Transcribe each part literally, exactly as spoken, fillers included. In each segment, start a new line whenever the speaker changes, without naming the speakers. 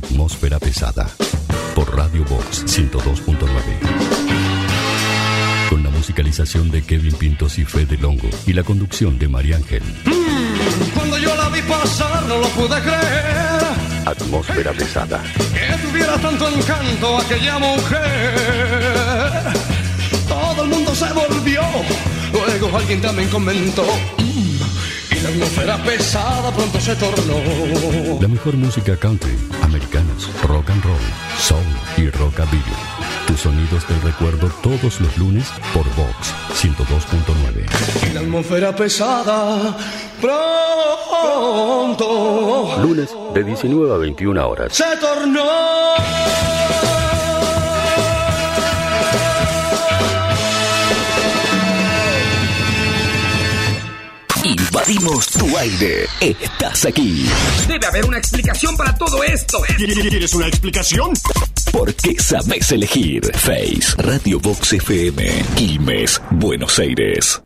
Atmósfera pesada. Por Radio Vox ciento dos punto nueve. Con la musicalización de Kevin Pintos y Fede Longo y la conducción de María Ángel.
Mm, cuando yo la vi pasar no lo pude creer.
Atmósfera pesada.
Que tuviera tanto encanto aquella mujer. Todo el mundo se volvió. Luego alguien también comentó. Mm, y la atmósfera pesada pronto se tornó.
La mejor música country, americanas, rock and roll, soul y rockabilly. Tus sonidos del recuerdo todos los lunes por Vox ciento dos punto nueve.
Y la atmósfera pesada pronto.
Lunes de diecinueve a veintiuna horas.
Se tornó.
Invadimos tu aire. Estás aquí.
Debe haber una explicación para todo esto.
¿Quieres una explicación?
Porque sabes elegir. Face, Radio Vox F M, Quilmes, Buenos Aires.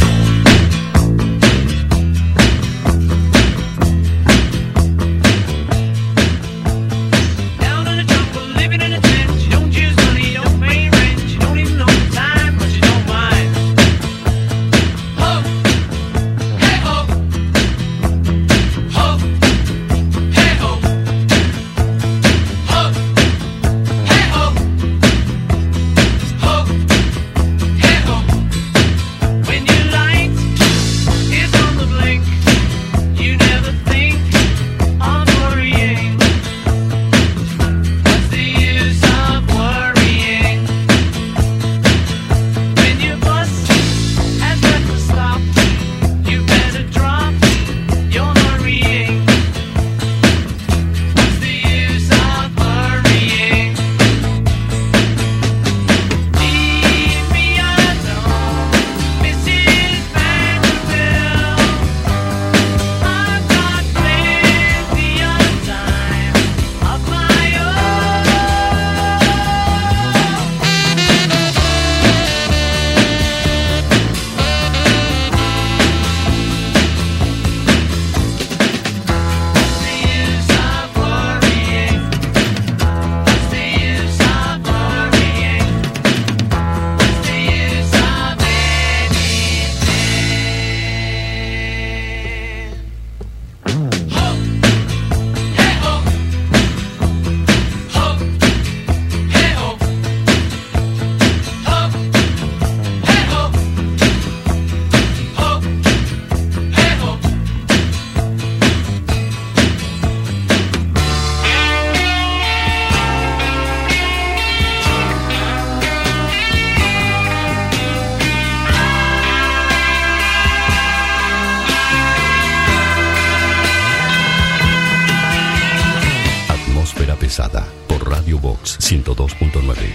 Por Radio Vox ciento dos punto nueve.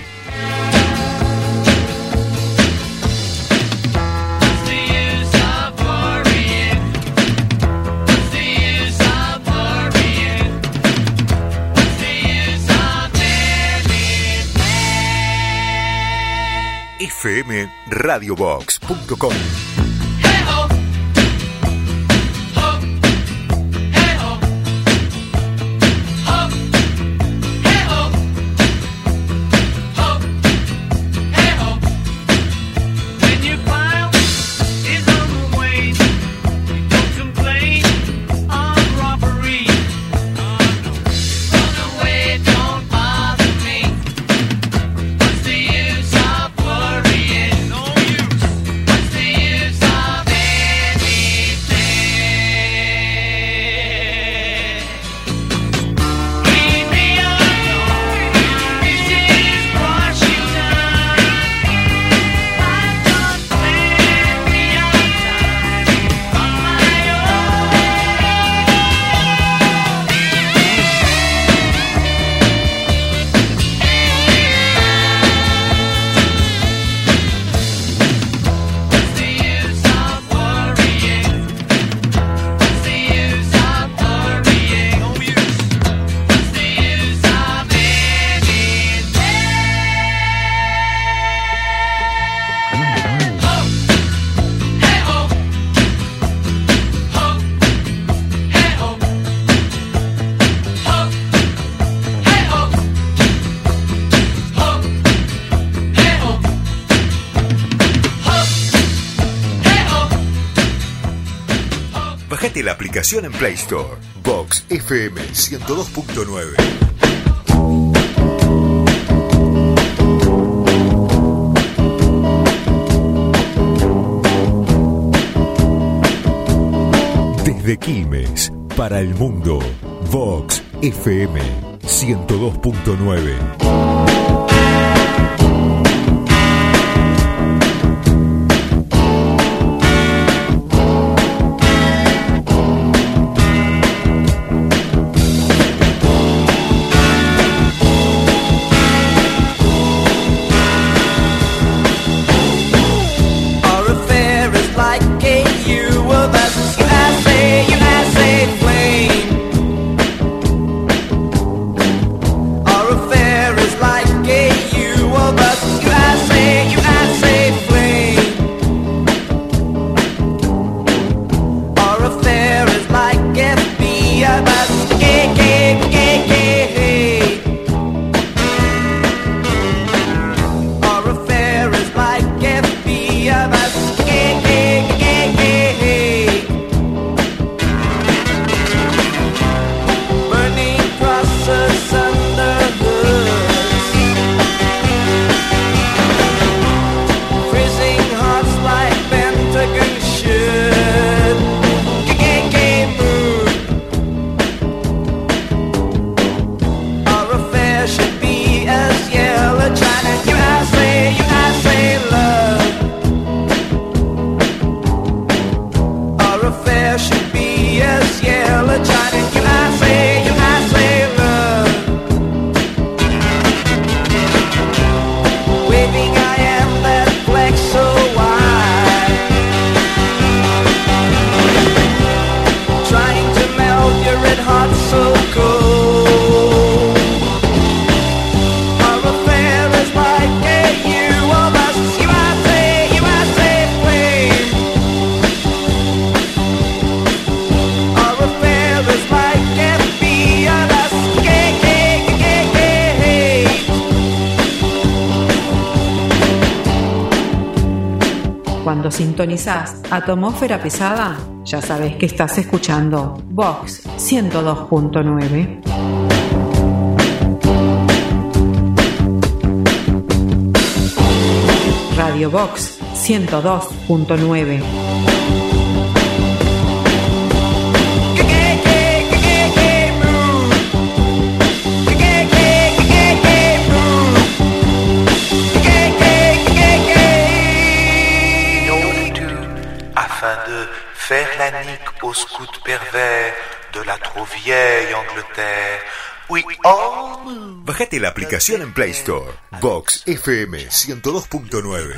F M radio vox punto com.
What's the use
Bajate la aplicación en Play Store. Vox F M ciento dos punto nueve. Desde Quilmes, para el mundo, Vox F M ciento dos punto nueve.
Cuando sintonizás Atomósfera Pesada, ya sabes que estás escuchando Vox ciento dos punto nueve. Radio Vox ciento dos punto nueve.
Faire la nique aux scouts pervers de la trop vieille Angleterre. We all move.
Bajate la aplicación en Play Store. Vox F M ciento dos punto nueve.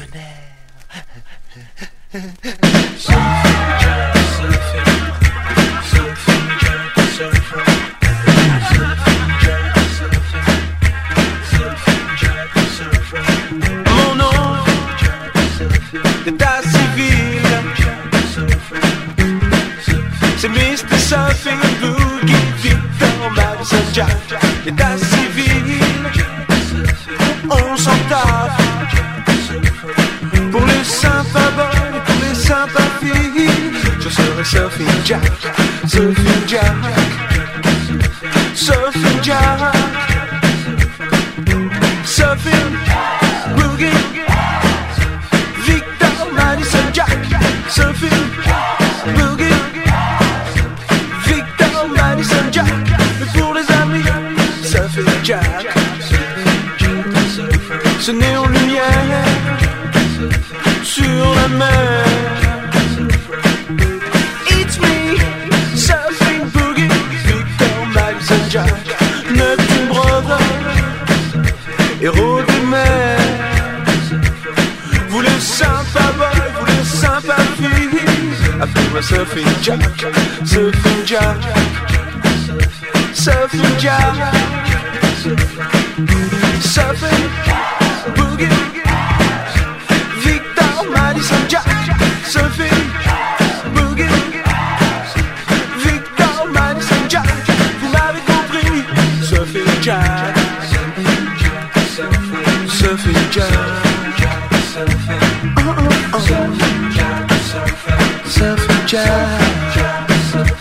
Mon nom d'état civil, c'est mister Surfing Boogie Victor Madison Jack. L'état civil, on s'en tape. Pour les sympas boys et pour les sympas filles, je serai Surfing Jack, Surfing Jack, Surfing Jack, Surfing Boogie Victor Madison Jack, Surfing Boogie Victor Madison Jack. Mais pour les amis, Surfing Jack, ce néon lumière sur la mer. It's me, Surfing Boogie Victor Madison Jack, Neptune Brother, héros des mers. Vous les sympas boys, vous les sympas filles, appelez-moi Surfing Jack, Surfing Jack, Surfing Jack, Surfing Boogie Victor Madison Jack, Surfing Boogie Victor Madison Jack. Vous m'avez compris, Surfing Jack, Surfing Jack, oh, oh, oh. Surfing Jack.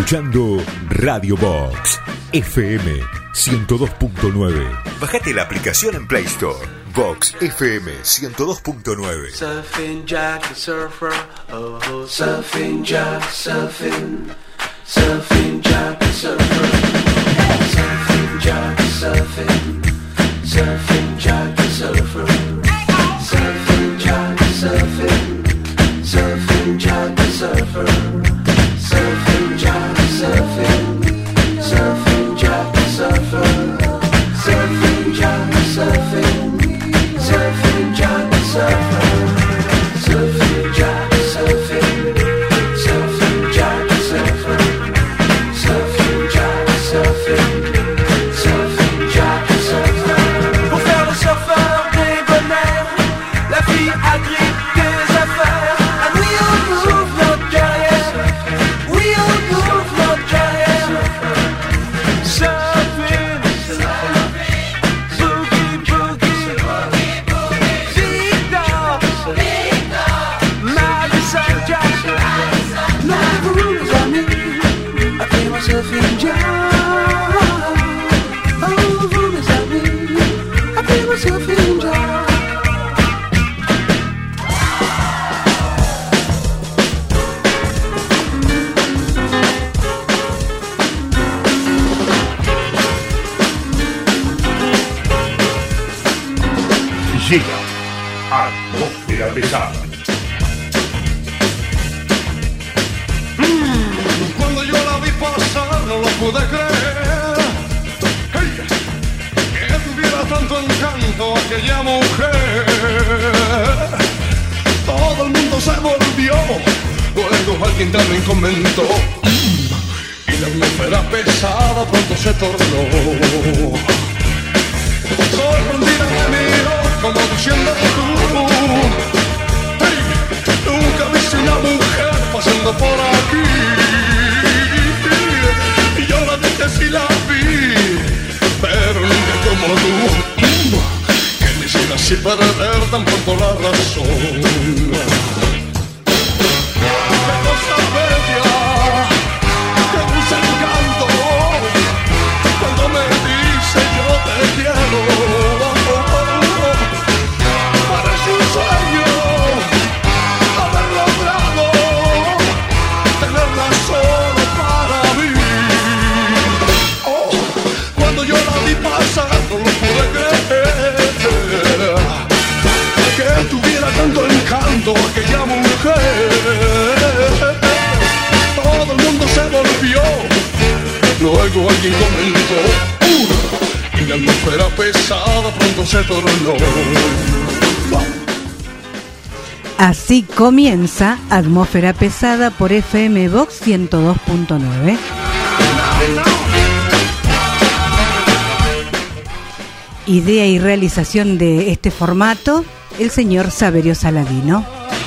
escuchando Radio Box F M ciento dos punto nueve. Bájate la aplicación en Play Store. Box F M ciento dos punto nueve.
Surfing Jack the Surfer, oh, oh, Surfing Jack, surfing, Surfing Jack the Surfer, Surfing Jack, surfing, Surfing Jack the Surfer, Surfing Jack, surfing, Surfing Jack the Surfer, Surfing Jack, surfing, Surfing Jack the Surfer, Surfing Jack, surfing, Surfing Jack the Surfer, Surfing Jack, surfing, Surfing Jack the Surfer, Surfing Jack, surfing, Surfing Jack the Surfer. Pour faire le surfeur des bonheurs, la vie agrippe des affaires. And we all move notre carrière, we all move notre carrière. Surfing, boogie, boogie, Victor, Madison Jack. No rules on me, I feel myself in jam. Oh, rules on me, I feel myself in jam.
Llega Atmósfera Pesada.
Cuando yo la vi pasar no lo pude creer. Hey, que tuviera tanto encanto aquella mujer. Todo el mundo se volvió. Luego alguien también comentó. Y la atmósfera pesada pronto se tornó. Sorprendida me miró como diciendo tú, hey, nunca viste una mujer pasando por aquí. Y yo la dije sí la vi, pero nunca como tú, que me hiciera así perder tan pronto la razón. Qué cosa bella, qué dulce encanto, cuando me dice yo te quiero. Parece un sueño haber logrado tenerla solo para mí. Oh, cuando yo la vi pasar no lo pude creer, que tuviera tanto encanto aquella mujer. Todo el mundo se volvió, luego alguien comentó, uh, y la atmósfera pesada pronto se tornó.
Así comienza Atmósfera Pesada por F M Box ciento dos punto nueve. Idea y realización de este formato, el señor Saverio Saladino.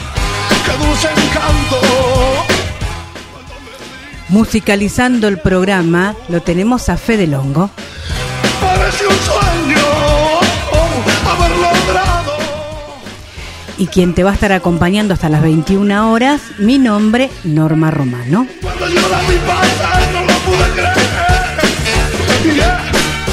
Musicalizando el programa lo tenemos a Fede Longo.
Parece un sueño haber logrado.
Y quien te va a estar acompañando hasta las veintiuna horas, mi nombre, Norma Romano.
Cuando yo la vi pasar no lo pude creer. Yeah.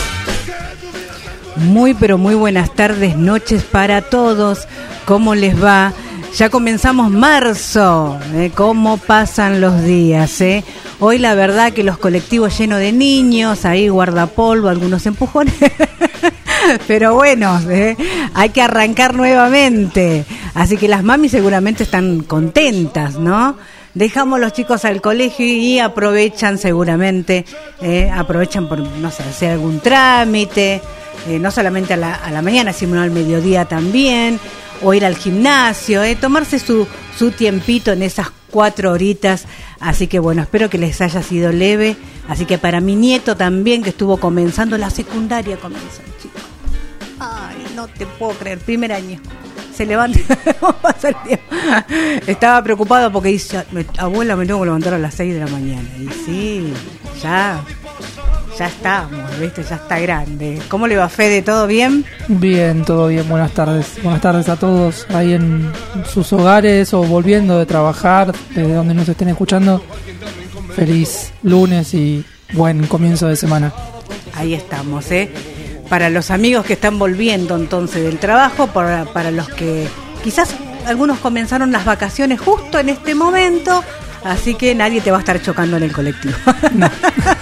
Muy pero muy buenas tardes, noches para todos. ¿Cómo les va? Ya comenzamos marzo, ¿eh? ¿Cómo pasan los días? ¿eh? Hoy la verdad que los colectivos llenos de niños, ahí guardapolvo, algunos empujones. Pero bueno, ¿eh? hay que arrancar nuevamente. Así que las mamis seguramente están contentas, ¿no? Dejamos los chicos al colegio y aprovechan seguramente, eh, aprovechan por, no sé, hacer algún trámite, eh, no solamente a la, a la mañana, sino al mediodía también, o ir al gimnasio, eh, tomarse su, su tiempito en esas cuatro horitas. Así que bueno, espero que les haya sido leve. Así que para mi nieto también, que estuvo comenzando la secundaria, comienza el chico. Ay, no te puedo creer, primer año. Se levanta, pasa el tiempo. Estaba preocupado porque dice, abuela, me tengo que levantar a las seis de la mañana. Y sí, ya, ya estamos, ¿viste? Ya está grande. ¿Cómo le va, Fede? ¿Todo bien?
Bien, todo bien. Buenas tardes. Buenas tardes a todos ahí en sus hogares o volviendo de trabajar, desde donde nos estén escuchando. Feliz lunes y buen comienzo de semana.
Ahí estamos, ¿eh? Para los amigos que están volviendo entonces del trabajo, para, para los que quizás algunos comenzaron las vacaciones justo en este momento, así que nadie te va a estar chocando en el colectivo. No.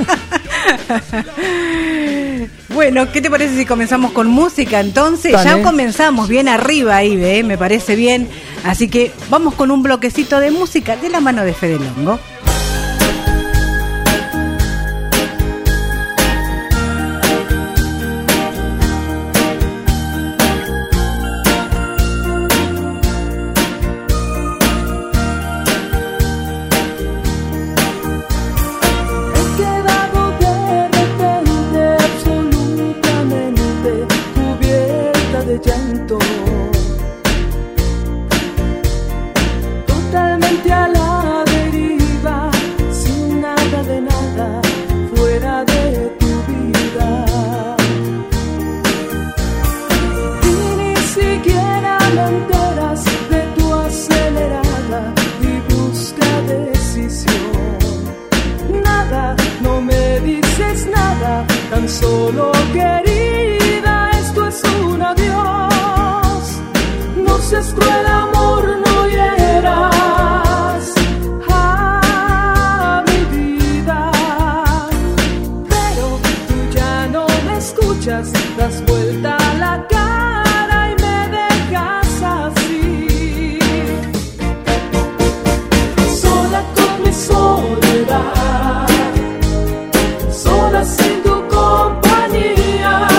Bueno, ¿qué te parece si comenzamos con música entonces? Dale. Ya comenzamos bien arriba ahí, ¿eh? Me parece bien. Así que vamos con un bloquecito de música de la mano de Fede Longo.
Totalmente a la deriva, sin nada de nada fuera de tu vida. Y ni siquiera me enteras de tu acelerada y brusca decisión. Nada, no me dices nada, tan solo querida, esto es un adiós. No seas cruel, amor, no hieras a mi vida. Pero tú ya no me escuchas, das vuelta a la cara y me dejas así, sola con mi soledad, sola sin tu compañía.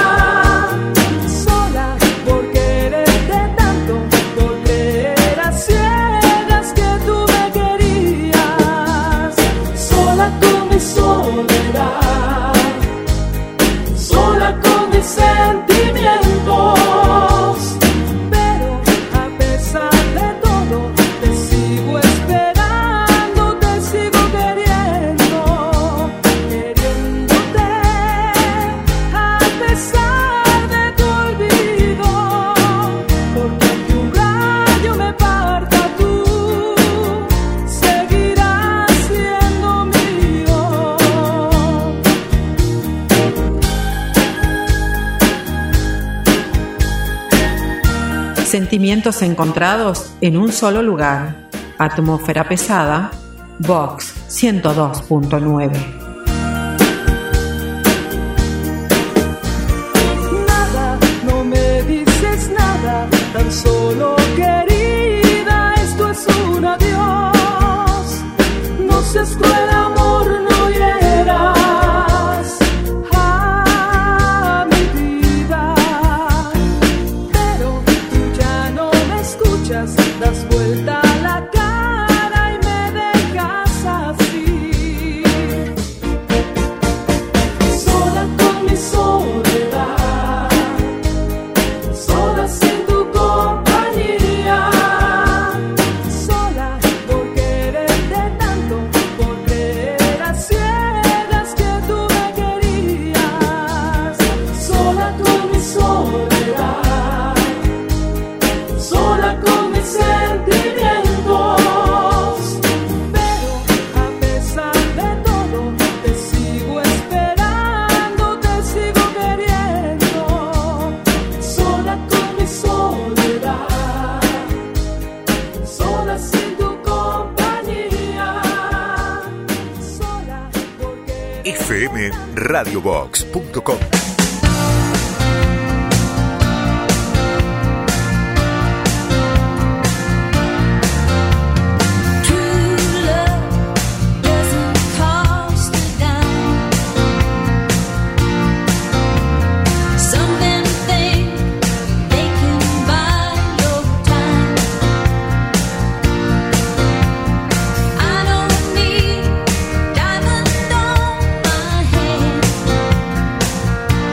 Soledad, sola con mis sentimientos, pero a pesar de todo te sigo esperando, te sigo queriendo, queriéndote a pesar de tu olvido, porque aunque un rayo me parta, tú seguirás siendo mío.
Sentimientos encontrados en un solo lugar. Atmósfera pesada. Vox ciento dos punto nueve.
Nada, no me dices nada, tan solo querida, esto es un adiós. No seas cruel, amor, no hieras a mi vida. Pero tú ya no me escuchas, das vuelta a la cara y me dejas así, sola con mi soledad, sola sin tu compañía, sola por quererte tanto, por creer a ciegas que tú me querías, sola con mi soledad, sola con mis sentimientos, pero a pesar de todo te sigo esperando, te sigo queriendo, sola con mi soledad, sola sin tu compañía, sola porque
F M radio box punto com.
I don't need diamond on my head.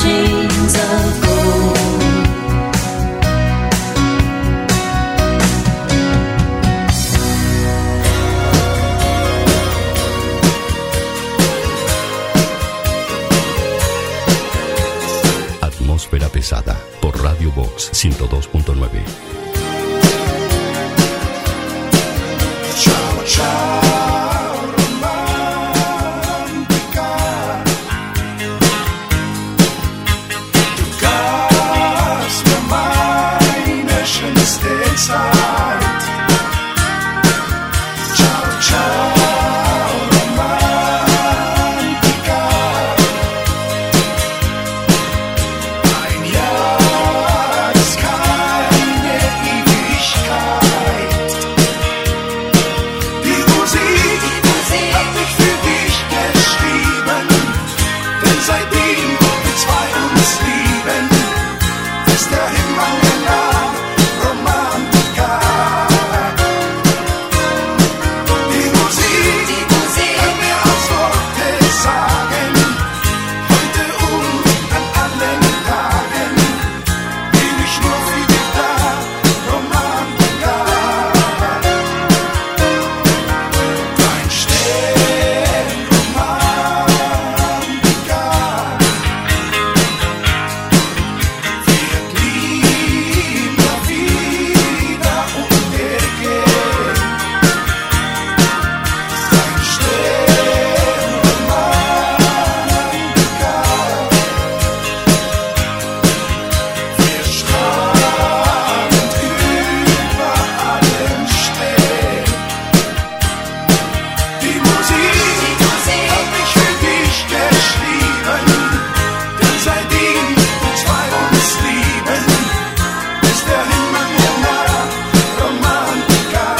chains of gold.
Atmósfera pesada por Radio Vox ciento dos punto nueve.
Ciao, ciao, romantica. Du gabst mir meine schönste Zeit. Ciao, ciao, romantica. Ein Jahr ist keine Ewigkeit. Die Musik, die Musik hat mich für dich geschrieben, denn seitdem wir zwei uns lieben, ist der Himmel mir nah, Romantica. Die Musik, die Musik kann mir aus Worte sagen, heute und an allen Tagen bin ich nur für dich da, Romantica. Ein Stern, Romantica, wird lieber wieder untergehen. Ein Stern, Romantica, wir strahlend über allem stehen. Die Musik, die Musik hat mich für dich geschrieben, denn seitdem wir zwei uns lieben, ist der Himmel mir nah, Romantica.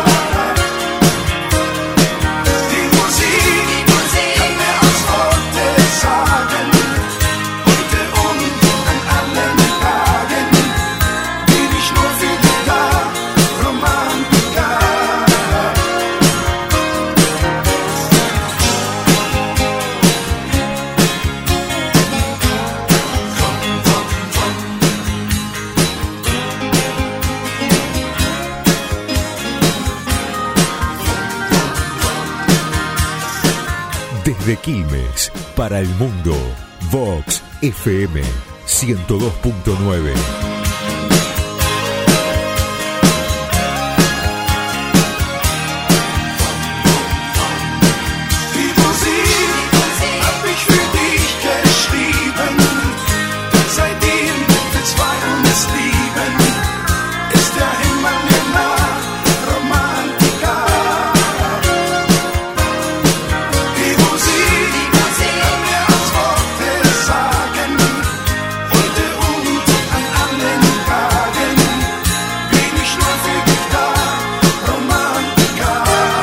Die Musik, die Musik kann mir aus Worte sagen, heute und an allen Tagen bin ich nur für dich da, Romantica.
Desde Quilmes, para el mundo, Vox F M ciento dos punto nueve.
Die Musik hat mich für dich geschrieben, denn seitdem wir zwei uns lieben, ist der Himmel mir nah, Romantica. Die Musik, die Musik kann mir aus Worte sagen, heute und an allen Tagen bin ich nur für dich da, Romantica.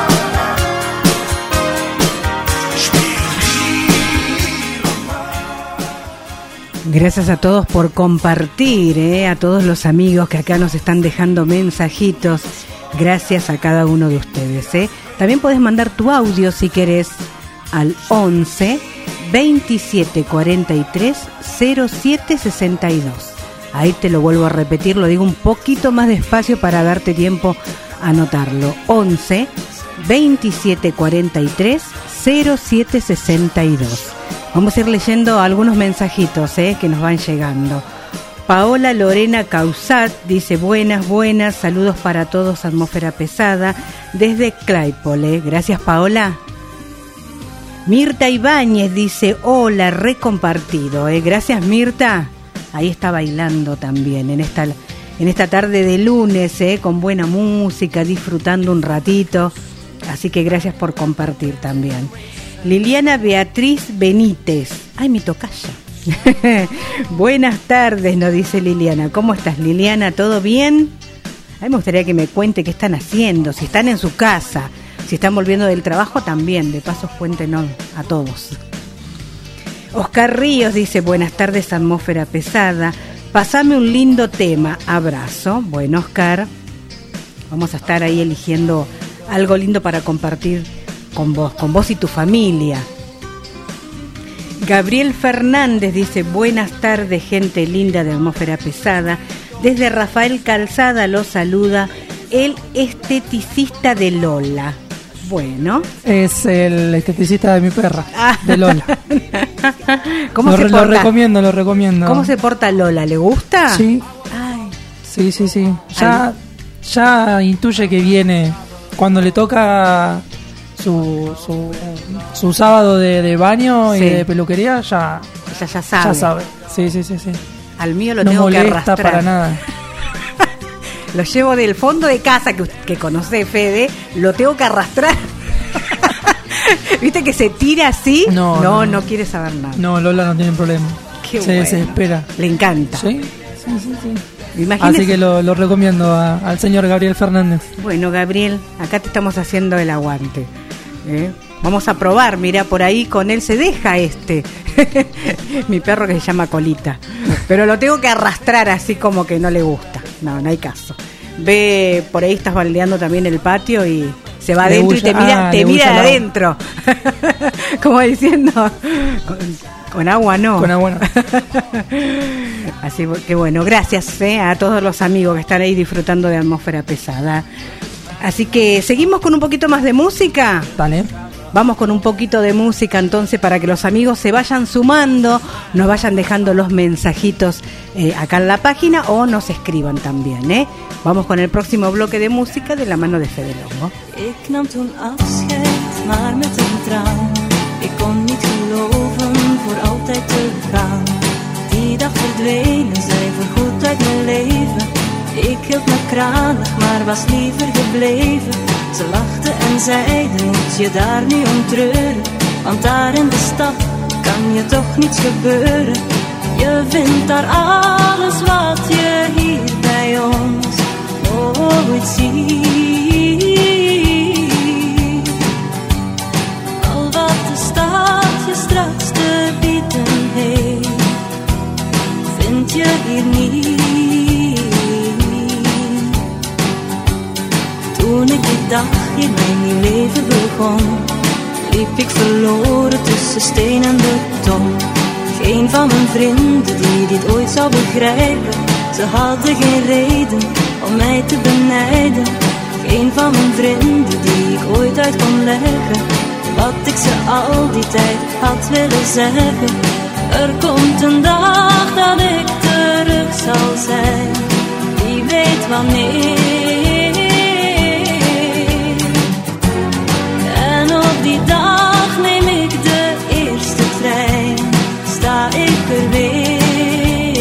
Gracias a todos por compartir, ¿eh? A todos los amigos que acá nos están dejando mensajitos. Gracias a cada uno de ustedes, ¿eh? También podés mandar tu audio si querés al once veintisiete cuarenta y tres cero siete sesenta y dos. Ahí te lo vuelvo a repetir, lo digo un poquito más despacio para darte tiempo a anotarlo. once veintisiete cuarenta y tres cero siete sesenta y dos. Vamos a ir leyendo algunos mensajitos ¿eh? que nos van llegando. Paola Lorena Causat dice: buenas, buenas, saludos para todos, atmósfera pesada, desde Claypole. Gracias, Paola. Mirta Ibáñez dice: hola, recompartido. ¿eh? Gracias, Mirta. Ahí está bailando también en esta, en esta tarde de lunes, ¿eh? con buena música, disfrutando un ratito. Así que gracias por compartir también. Liliana Beatriz Benítez. Ay, mi tocaya. Buenas tardes, nos dice Liliana. ¿Cómo estás, Liliana? ¿Todo bien? A mí me gustaría que me cuente qué están haciendo, si están en su casa, si están volviendo del trabajo también. De paso, cuéntenos a todos. Oscar Ríos dice: buenas tardes, atmósfera pesada. Pasame un lindo tema. Abrazo. Bueno, Oscar, vamos a estar ahí eligiendo algo lindo para compartir con vos, con vos y tu familia. Gabriel Fernández dice, buenas tardes, gente linda de Atmósfera Pesada. Desde Rafael Calzada lo saluda el esteticista de Lola. Bueno.
Es el esteticista de mi perra, ah. de Lola.
¿Cómo
lo,
se porta?
Lo recomiendo, lo recomiendo.
¿Cómo se porta Lola? ¿Le gusta?
Sí. Ay. Sí, sí, sí. Ya, ya intuye que viene cuando le toca su su, su sábado de, de baño sí. y de peluquería, ya,
ya, ya sabe.
Ya sabe. Sí, sí, sí, sí.
Al mío lo
no
tengo que
molesta
arrastrar.
para nada.
Lo llevo del fondo de casa que, que conoce Fede, lo tengo que arrastrar. ¿Viste que se tira así?
No,
no,
no,
no quiere saber nada.
No, Lola no tiene problema.
Qué
se
bueno.
desespera.
Le encanta.
Sí, sí, sí, sí.
Imagínese.
Así que lo, lo recomiendo a, al señor Gabriel Fernández.
Bueno, Gabriel, acá te estamos haciendo el aguante. ¿eh? Vamos a probar, mira, por ahí con él se deja este. Mi perro que se llama Colita. Pero lo tengo que arrastrar así como que no le gusta. No, no hay caso. Ve, por ahí estás baldeando también el patio y se va adentro y te mira, ah, te mira de adentro. Como diciendo, con, con agua no.
Con agua no.
Así que bueno, gracias eh, a todos los amigos que están ahí disfrutando de Atmósfera Pesada. Así que seguimos con un poquito más de música.
Dale.
Vamos con un poquito de música entonces para que los amigos se vayan sumando, nos vayan dejando los mensajitos eh, acá en la página o nos escriban también. ¿eh? Vamos con el próximo bloque de música de la mano de Fede Longo.
Ik nam toen afscheid, maar met een traan. Ik kon niet geloven voor altijd te gaan. Die dag verdwenen zij voorgoed uit mijn leven. Ik hield me kranig, maar was liever gebleven. Ze lachten en zeiden, moet je daar nu om treuren? Want daar in de stad kan je toch niets gebeuren. Je vindt daar alles wat je hier bij ons nooit ziet. Al wat de stad je straks te bieden heeft, vind je hier niet. Toen ik die dag in mijn nieuw leven begon, liep ik verloren tussen steen en beton. Geen van mijn vrienden die dit ooit zou begrijpen. Ze hadden geen reden om mij te benijden. Geen van mijn vrienden die ik ooit uit kon leggen wat ik ze al die tijd had willen zeggen. Er komt een dag dat ik terug zal zijn, wie weet wanneer. Op die dag neem ik de eerste trein, sta ik er weer.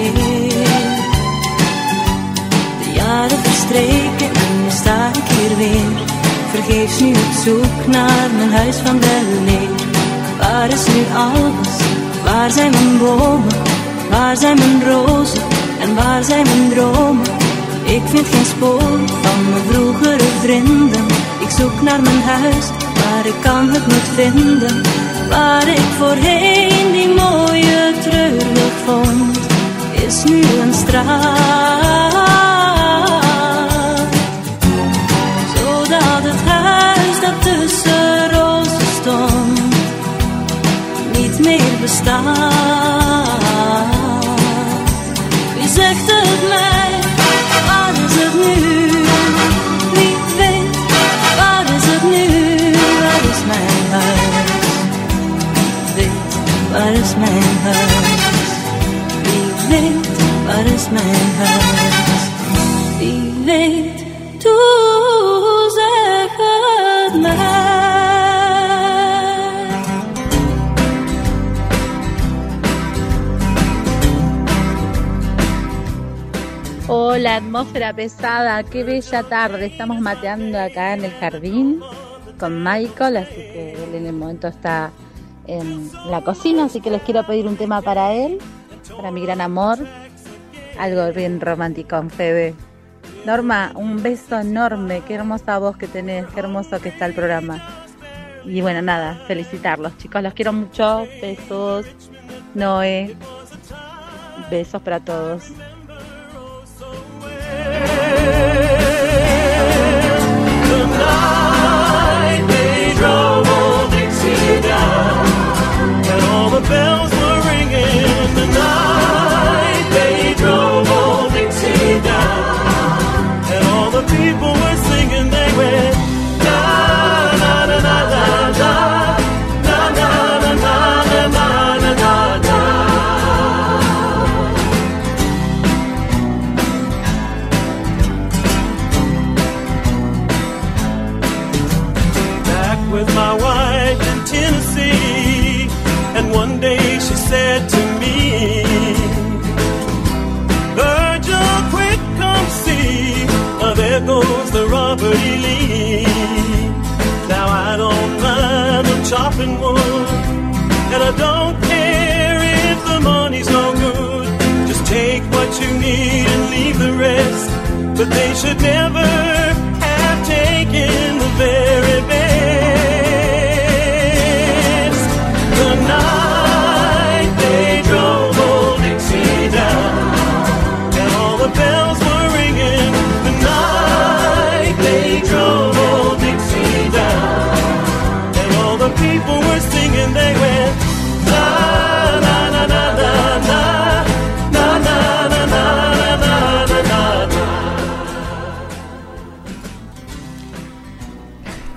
De jaren verstreken en nu sta ik hier weer. Vergeefs nu op zoek naar mijn huis van weleer. Waar is nu alles? Waar zijn mijn bomen? Waar zijn mijn rozen? En waar zijn mijn dromen? Ik vind geen spoor van mijn vroegere vrienden. Ik zoek naar mijn huis, maar ik kan het niet vinden. Waar ik voorheen die mooie treurig vond, is nu een straat. Zodat het huis dat tussen rozen stond niet meer bestaat. Wie zegt het mij? Waar is het nu? Wie weet, waar is het nu? Waar is mijn huis? Weet, waar is mijn huis? Wie weet, waar is mijn huis? Wie weet, toe zeg het mij.
Hola, Atmósfera Pesada, qué bella tarde. Estamos mateando acá en el jardín con Michael, así que él en el momento está en la cocina, así que les quiero pedir un tema para él, para mi gran amor, algo bien romántico, Fede. Norma, un beso enorme, qué hermosa voz que tenés, qué hermoso que está el programa. Y bueno, nada, felicitarlos, chicos, los quiero mucho, besos, Noé, besos para todos.
Drove old Dixie down, and all the bells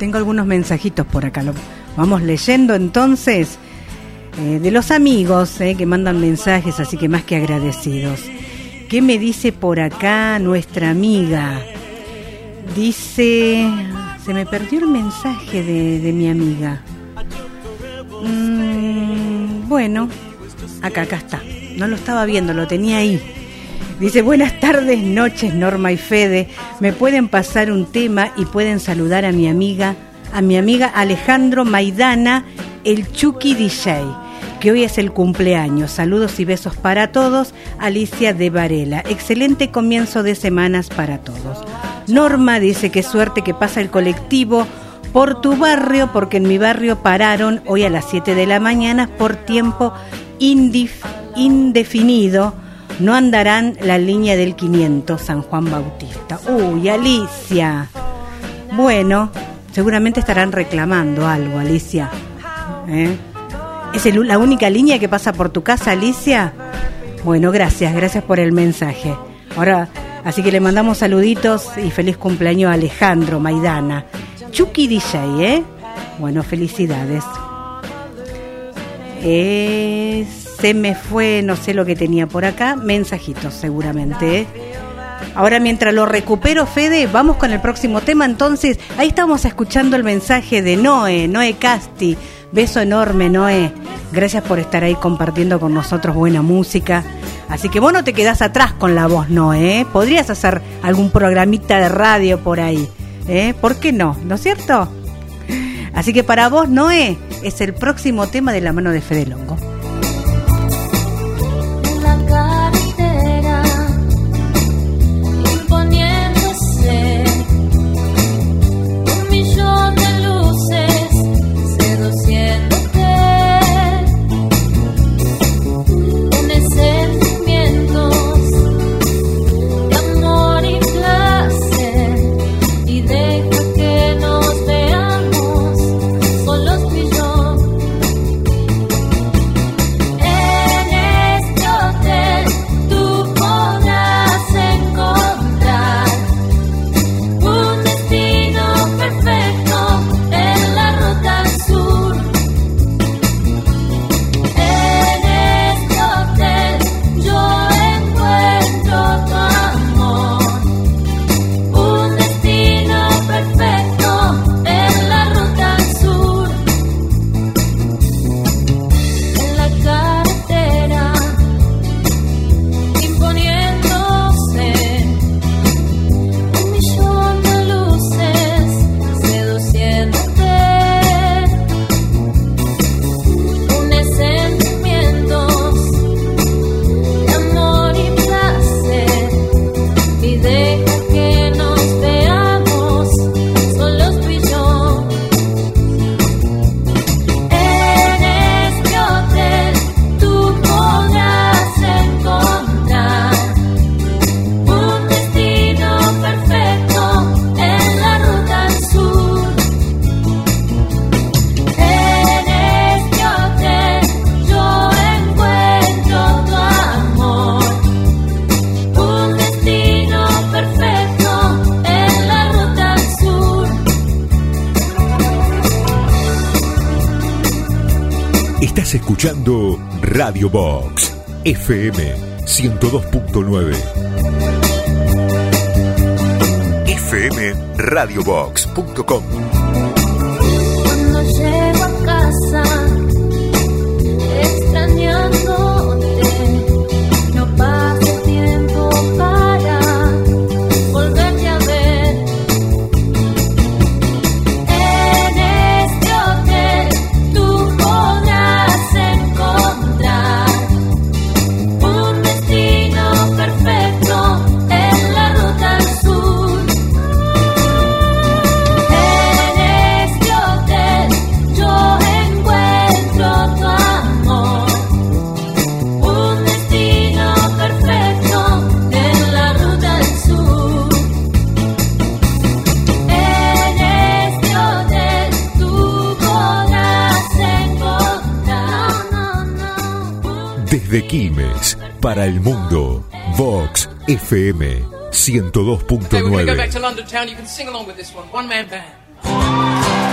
tengo algunos mensajitos por acá. Lo vamos leyendo entonces eh, de los amigos eh, que mandan mensajes, así que más que agradecidos. ¿Qué me dice por acá nuestra amiga? Dice... Se me perdió el mensaje de, de mi amiga. Mm, bueno, acá, acá está. No lo estaba viendo, lo tenía ahí. Dice, buenas tardes, noches, Norma y Fede. Me pueden pasar un tema y pueden saludar a mi amiga, a mi amiga Alejandro Maidana, el Chucky D J, que hoy es el cumpleaños. Saludos y besos para todos. Alicia de Varela. Excelente comienzo de semanas para todos. Norma dice, qué suerte que pasa el colectivo por tu barrio, porque en mi barrio pararon hoy a las siete de la mañana por tiempo indif- indefinido. No andarán la línea del quinientos San Juan Bautista. Uy, Alicia. Bueno, seguramente estarán reclamando algo, Alicia. ¿Eh? ¿Es el, la única línea que pasa por tu casa, Alicia? Bueno, gracias, gracias por el mensaje. Ahora, así que le mandamos saluditos y feliz cumpleaños a Alejandro Maidana. Chucky D J, ¿eh? Bueno, felicidades. Eh, se me fue, no sé lo que tenía por acá. Mensajitos, seguramente, ¿eh? Ahora, mientras lo recupero, Fede, vamos con el próximo tema. Entonces, ahí estamos escuchando el mensaje de Noé, Noé Casti. Beso enorme, Noé. Gracias por estar ahí compartiendo con nosotros buena música. Así que vos no te quedás atrás con la voz, Noé. ¿eh? Podrías hacer algún programita de radio por ahí. ¿eh? ¿Por qué no? ¿No es cierto? Así que para vos, Noé, es el próximo tema de la mano de Fede Longo.
Estás escuchando Radio Box F M ciento dos punto nueve. f m radio box punto com.
Cuando llego a casa extrañándote, no pasa tiempo para volverte a ver. En este hotel tú podrás encontrar un destino perfecto en la ruta al sur. En este hotel yo encuentro tu amor, un destino perfecto en la ruta al sur. En este hotel tú podrás encontrar
Desde Quilmes para el mundo, Vox F M ciento dos punto
Okay, we're gonna go
nueve.
back to London town. You can sing along with this one. One man band.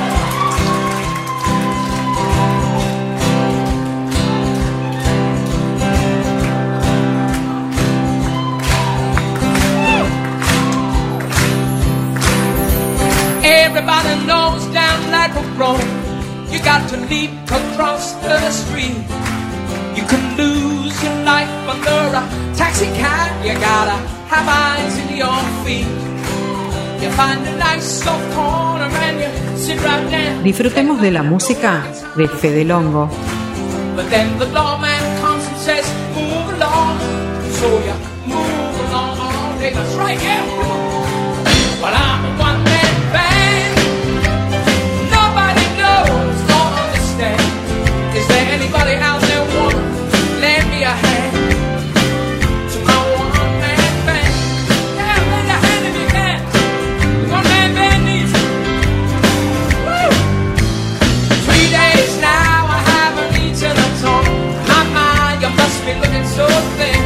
Everybody knows down Ladbroke Road, you got to leap across the street. You can lose your life under a taxi cab. You gotta have eyes in your feet. You find a nice soft corner and you sit right down.
Disfrutemos de la música de Fede Longo.
But then the lawman comes and says, move along. So you move along all day. That's right, yeah. But I'm a one-man band. Nobody knows, don't understand. Is there anybody out there wanna lend me a hand to my one-man band? Yeah, lend a hand if you can. The one-man band needs it. Woo! Three days now I haven't eaten at all. My mind, you must be looking so thin.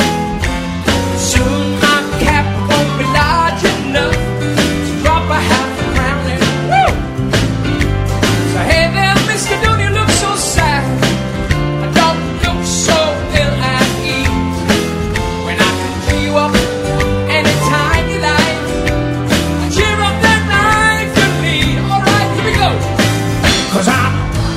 Soon my cap won't be large enough to drop a half a crown in. Woo! So hey there, mister, don't you look so sad? I don't look so ill at ease. When I can cheer you up anytime you like. Cheer up that night for me. Alright, here we go. Cause I'm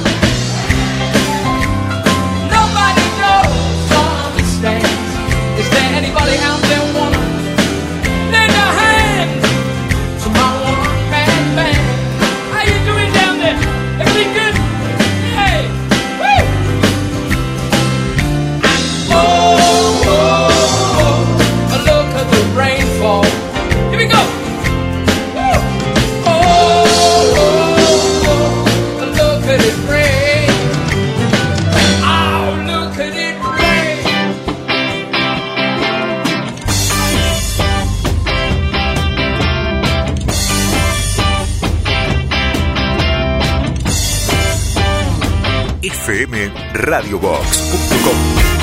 nobody knows, don't understand. Is there anybody out there wanna lend a hand to my one-man band? How you doing down there? Everything good? Hey, woo! And oh, oh, oh, look at the rainfall. Here we go. Woo! Oh, oh, oh, look at it rain. Oh, look at it rain.
F M radio box punto com.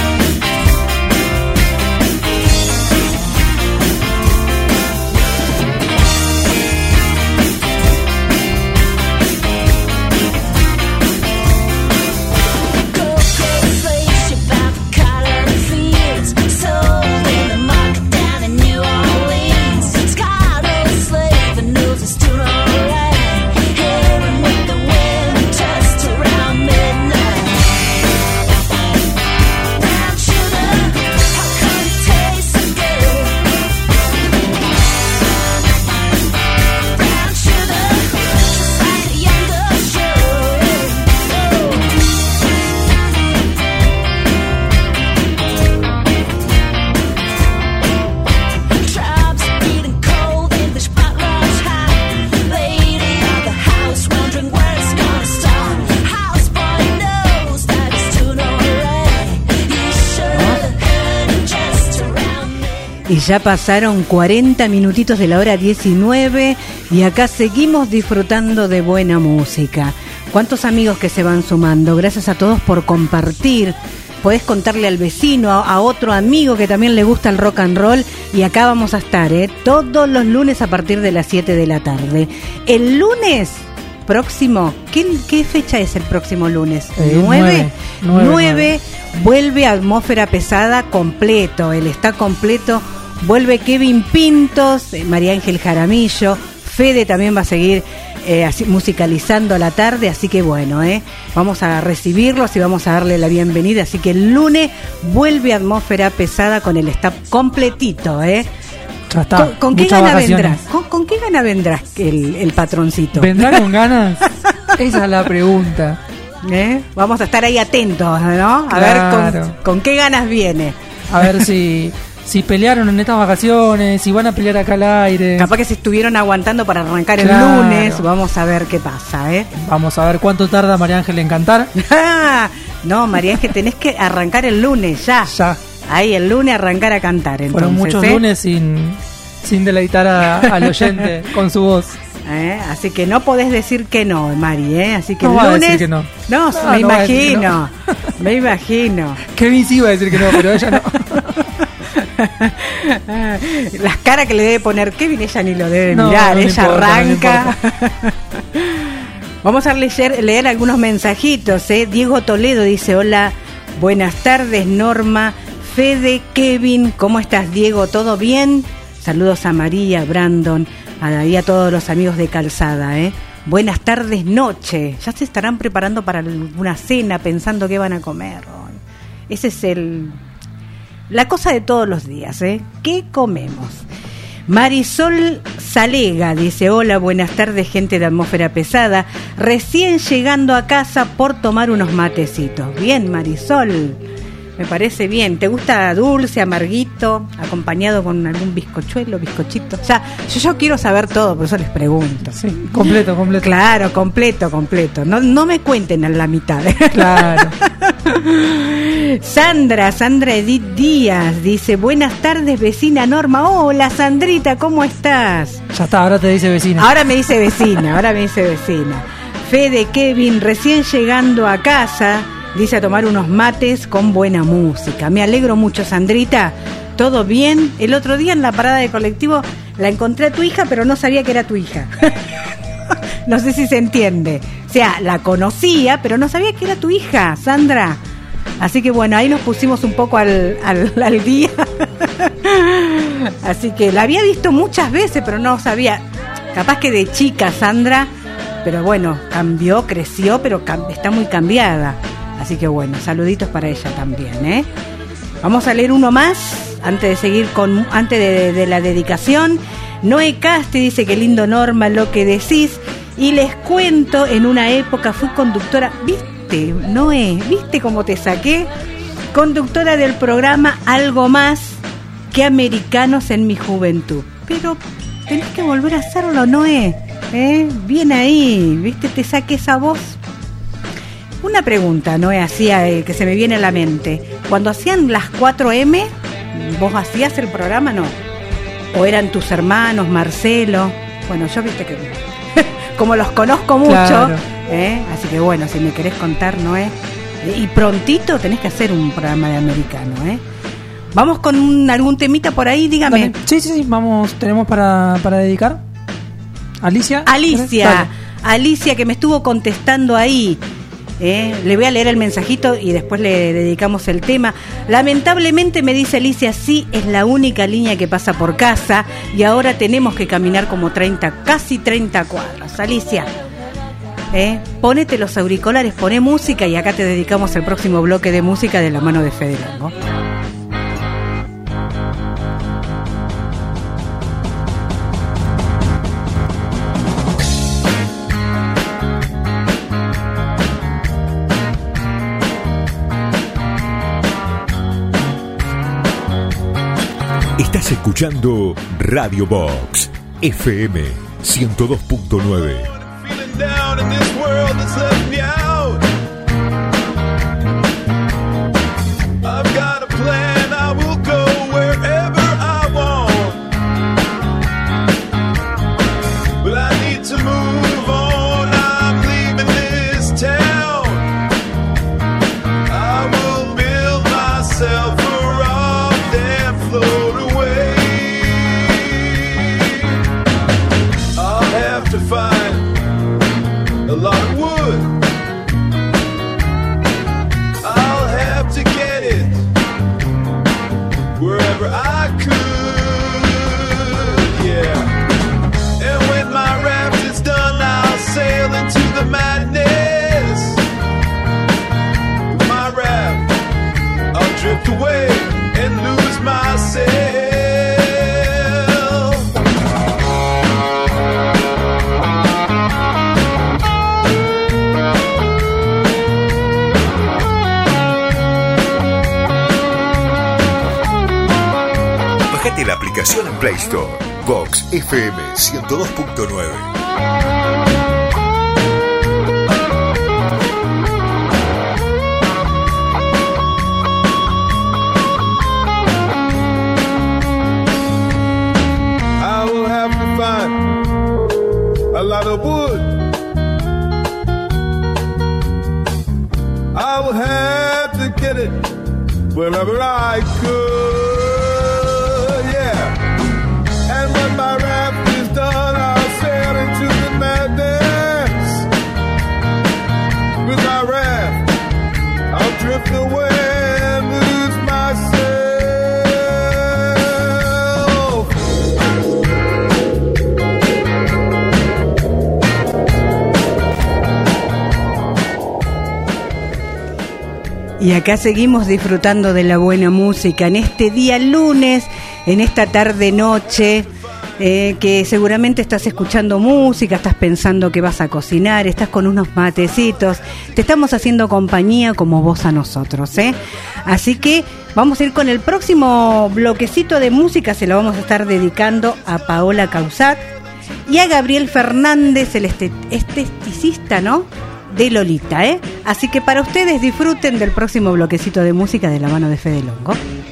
Y ya pasaron cuarenta minutitos de la hora diecinueve y acá seguimos disfrutando de buena música. ¿Cuántos amigos que se van sumando? Gracias a todos por compartir. Podés contarle al vecino, a, a otro amigo que también le gusta el rock and roll. Y acá vamos a estar, ¿eh? Todos los lunes a partir de las siete de la tarde. El lunes próximo, ¿qué, qué fecha es el próximo lunes?
Eh,
¿Nueve?
Nueve.
Nueve. Vuelve Atmósfera Pesada completo. Él está completo. Vuelve Kevin Pintos, María Ángel Jaramillo, Fede también va a seguir eh, así, musicalizando la tarde, así que bueno, eh, vamos a recibirlos y vamos a darle la bienvenida, así que el lunes vuelve Atmósfera Pesada con el staff completito, eh.
Ya está.
¿Con, con qué
Muchas
gana
vacaciones.
vendrás? ¿Con, con qué gana vendrás el, el patroncito?
¿Vendrá con ganas? Esa es la pregunta.
¿Eh? Vamos a estar ahí atentos, ¿no? A
Claro.
ver con, con qué ganas viene.
A ver si, si pelearon en estas vacaciones, si van a pelear acá al aire.
Capaz que se estuvieron aguantando para arrancar
Claro.
el lunes. Vamos a ver qué pasa, ¿eh?
Vamos a ver cuánto tarda María Ángel en cantar.
No, María Ángel, tenés que arrancar el lunes ya.
Ya.
Ahí el lunes arrancar a cantar. Entonces,
Fueron muchos
¿eh?
lunes sin, sin deleitar a- al oyente con su voz.
¿Eh? Así que no podés decir que no, Mari, ¿eh? Así que
No
el
va a
lunes...
decir que no.
No,
No,
me
no va a decir que
imagino.
no.
Me imagino.
Kevin sí iba a decir que no, pero ella no.
Las caras que le debe poner Kevin, ella ni lo debe
No,
mirar,
no le
ella
importa, no le
arranca. Vamos a leer, leer algunos mensajitos, ¿eh? Diego Toledo dice, hola, buenas tardes Norma, Fede, Kevin, ¿cómo estás Diego? ¿Todo bien? Saludos a María, Brandon, a, y a todos los amigos de Calzada, ¿eh? Buenas tardes, noche. Ya se estarán preparando para una cena, pensando qué van a comer. Ese es el la cosa de todos los días, ¿eh? ¿Qué comemos? Marisol Salega dice: hola, buenas tardes, gente de Atmósfera Pesada. Recién llegando a casa por tomar unos matecitos. Bien, Marisol. Me parece bien. ¿Te gusta dulce, amarguito, acompañado con algún bizcochuelo, bizcochito? O sea, yo, yo quiero saber todo, por eso les pregunto.
Sí, completo, completo.
Claro, completo, completo. No, no me cuenten en la mitad.
Claro.
Sandra, Sandra Edith Díaz dice: buenas tardes, vecina Norma. Hola, Sandrita, ¿cómo estás?
Ya está, ahora te dice vecina.
Ahora me dice vecina, ahora me dice vecina. Fede Kevin, recién llegando a casa, dice: a tomar unos mates con buena música. Me alegro mucho, Sandrita. ¿Todo bien? El otro día en la parada de colectivo la encontré a tu hija, pero no sabía que era tu hija. No sé si se entiende. O sea, la conocía, pero no sabía que era tu hija, Sandra. Así que bueno, ahí nos pusimos un poco al, al, al día. Así que la había visto muchas veces, pero no sabía. Capaz que de chica, Sandra, pero bueno, cambió, creció, pero cam- está muy cambiada. Así que bueno, saluditos para ella también, ¿eh? Vamos a leer uno más antes de seguir con antes de, de la dedicación. Noé Casti dice: qué lindo, Norma, lo que decís. Y les cuento, en una época fui conductora, ¿viste, Noé? ¿Viste cómo te saqué? Conductora del programa Algo Más que Americanos en mi juventud. Pero tenés que volver a hacerlo, Noé, ¿eh? Bien ahí, ¿viste? Te saqué esa voz. Una pregunta, Noé, hacía eh, que se me viene a la mente. Cuando hacían las cuatro eme, ¿vos hacías el programa, no? ¿O eran tus hermanos, Marcelo? Bueno, yo viste que como los conozco mucho, claro. ¿eh? Así que bueno, si me querés contar, Noé. Eh, y prontito tenés que hacer un programa de americano, ¿eh? Vamos con un, algún temita por ahí, dígame.
Dale. Sí, sí, sí, vamos, tenemos para, para dedicar. Alicia.
Alicia, Alicia que me estuvo contestando ahí. Eh, le voy a leer el mensajito y después le dedicamos el tema. Lamentablemente, me dice Alicia, sí, es la única línea que pasa por casa y ahora tenemos que caminar como treinta, casi treinta cuadras. Alicia, eh, ponete los auriculares, poné música y acá te dedicamos el próximo bloque de música de la mano de Fede Longo.
Estás escuchando Radio Box F M ciento dos punto nueve.
Away and lose myself.
Bájate la aplicación en Play Store. Box F M ciento dos punto nueve.
A lot of wood. I will have to get it whenever I could, yeah. And when my raft is done, I'll sail into the madness.
Y acá seguimos disfrutando de la buena música en este día lunes, en esta tarde-noche, eh, que seguramente estás escuchando música, estás pensando que vas a cocinar, estás con unos matecitos, te estamos haciendo compañía como vos a nosotros, ¿eh? Así que vamos a ir con el próximo bloquecito de música, se lo vamos a estar dedicando a Paola Causat y a Gabriel Fernández, el este- esteticista, ¿no?, de Lolita, ¿eh? Así que para ustedes disfruten del próximo bloquecito de música de la mano de Fede Longo.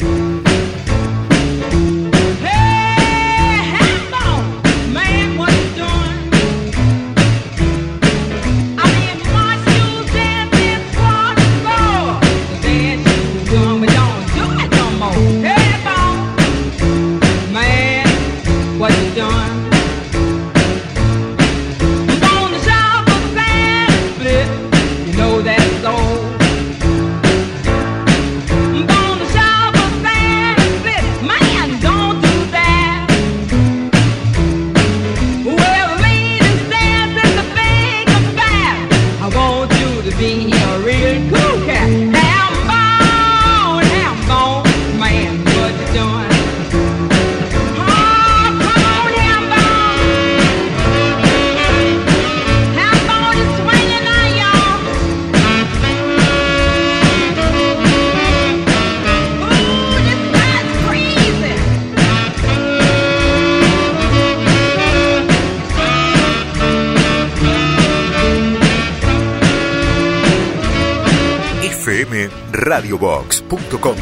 radio box punto com.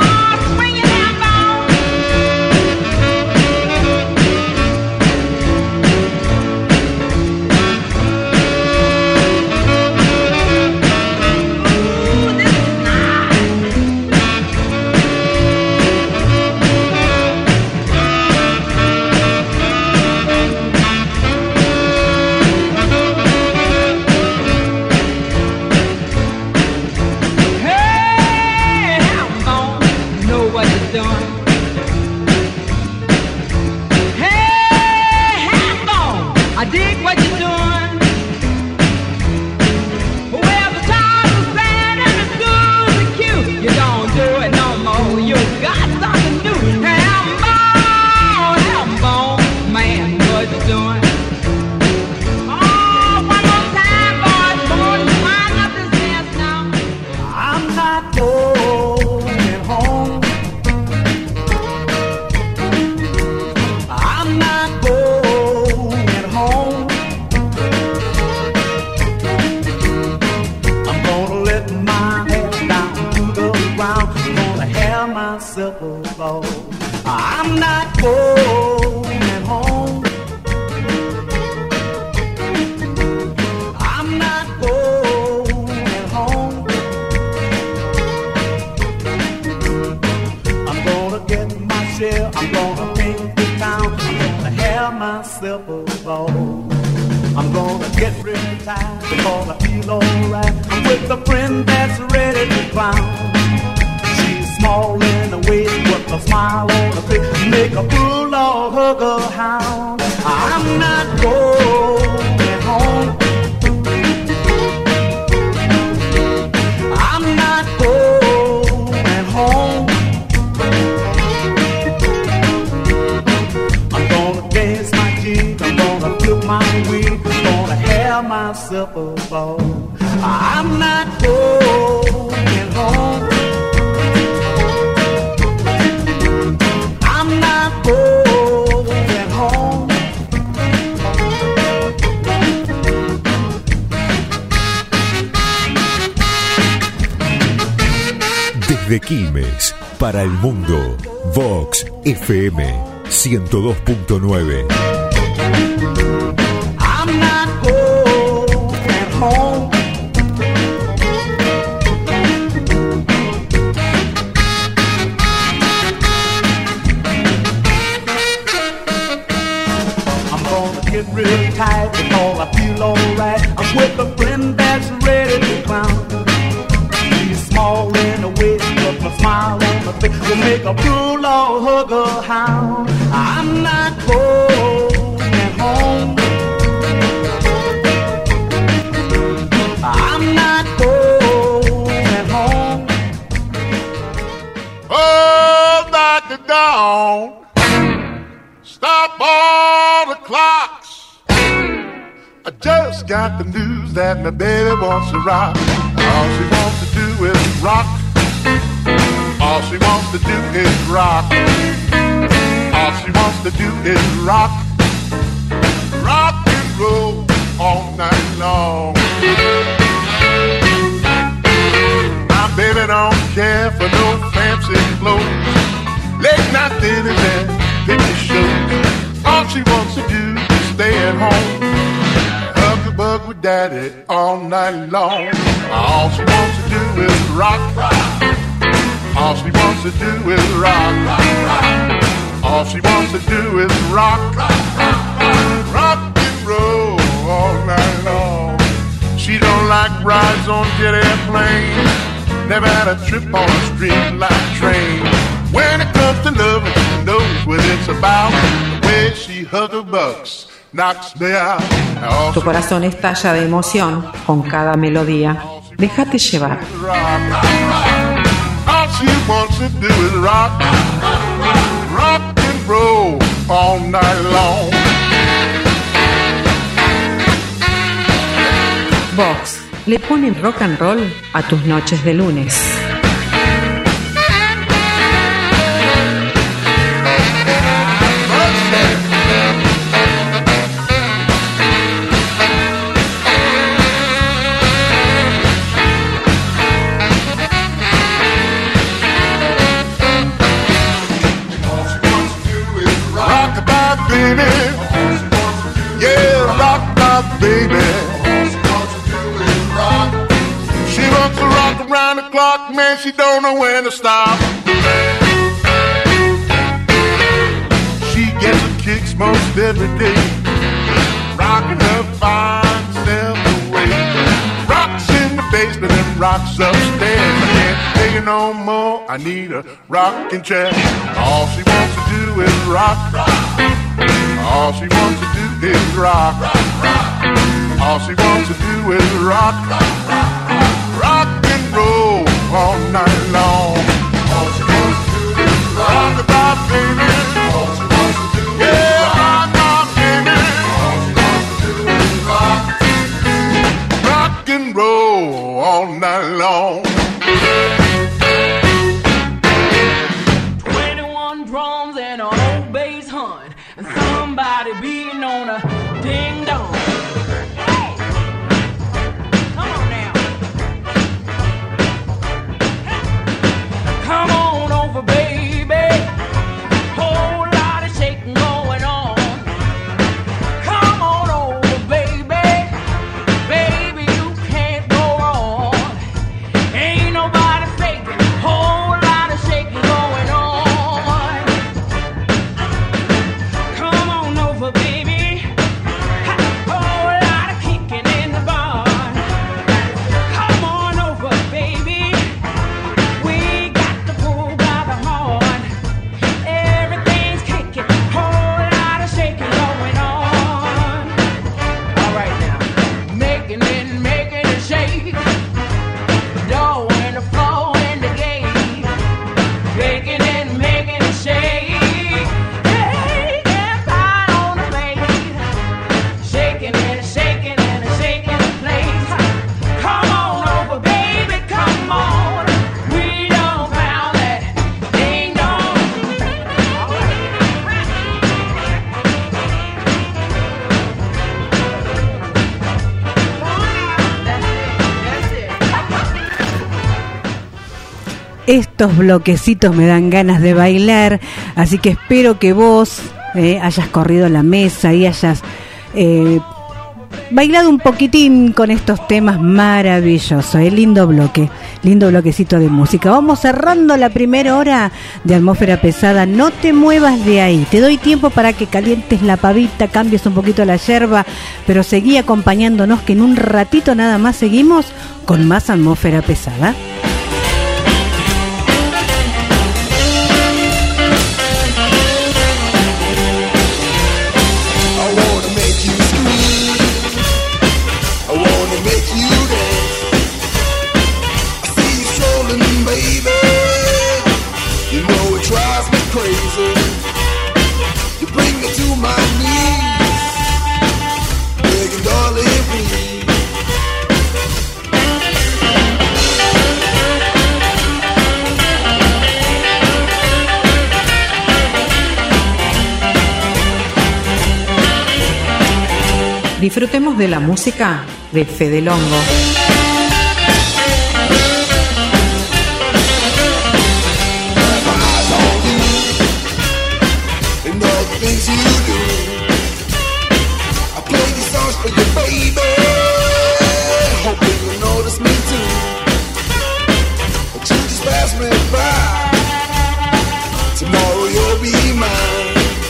Desde Quilmes, para el mundo, Vox F M ciento dos punto nueve.
Real tight because I feel alright. I'm with a friend that's ready to clown. She's small in the waist, but my smile on her face will make a bulldog hug a hound. I'm not going home. I'm not going home.
gone. Stop all the clocks. I just got the news that my baby wants to rock. All she wants to do is rock. All she wants to do is rock. All she wants to do is rock. Rock and roll all night long. My baby don't care for no fancy clothes, late night dinners and picture shows. All she wants to do is stay at home, hug the bug with daddy all night long. All she wants to do is rock. All she wants to do is rock. All she wants to do is rock. Rock and roll all night long. She don't like rides on jet airplanes, never had a trip on a streetlight train. When it comes to loving, she knows what it's about. The way she hugs bucks knocks me out.
Tu corazón estalla de emoción con cada melodía. Déjate llevar.
All she wants to do is rock. Rock and roll all night long.
Vox le pone rock and roll a tus noches de lunes.
Baby, yeah, rock my baby. She wants to rock around the clock, man, she don't know when to stop. She gets her kicks most every day, rocking her fine self away. Rocks in the basement and rocks upstairs. I can't take it no more, I need a rocking chair. All she wants to do is rock. All she wants to do is rock. All she wants to do is rock. Rock and roll all night long. All she wants to do is rock about baby. All she wants to do is rock about baby. All she wants to do is rock. Rock and roll all night long.
twenty-one drums and an old bass horn, and somebody beating on a ding dong. Hey, come on now. Come on over, baby. Whole lot of shaking going on. Come on over, baby. Baby, you can't go wrong. Ain't nobody faking. Whole lot of shaking going on. Come on over, baby. Whole lot of kicking in the barn. Come on over, baby. We got the bull by the horn. Everything's kicking. Whole lot of shaking going on. All right now, making it, making it shake. The door and the floor and the gate. Making it, making it shake. Hey, and pie on the plate. Shaking and shaking and shaking the place. Come on over, baby, come on. We don't pound that ding dong.
Estos bloquecitos me dan ganas de bailar, así que espero que vos eh, hayas corrido la mesa y hayas eh, bailado un poquitín con estos temas maravillosos. Eh, lindo bloque, lindo bloquecito de música. Vamos cerrando la primera hora de Atmósfera Pesada. No te muevas de ahí, te doy tiempo para que calientes la pavita, cambies un poquito la yerba, pero seguí acompañándonos, que en un ratito nada más seguimos con más Atmósfera Pesada.
Baby, you know it drives me crazy. You bring me to my knees, begging, darling, please.
Disfrutemos de la música de Fede Longo.
Things you do, I play these songs for you, baby. Hoping you notice me too. But you just pass me by. Tomorrow you'll be mine.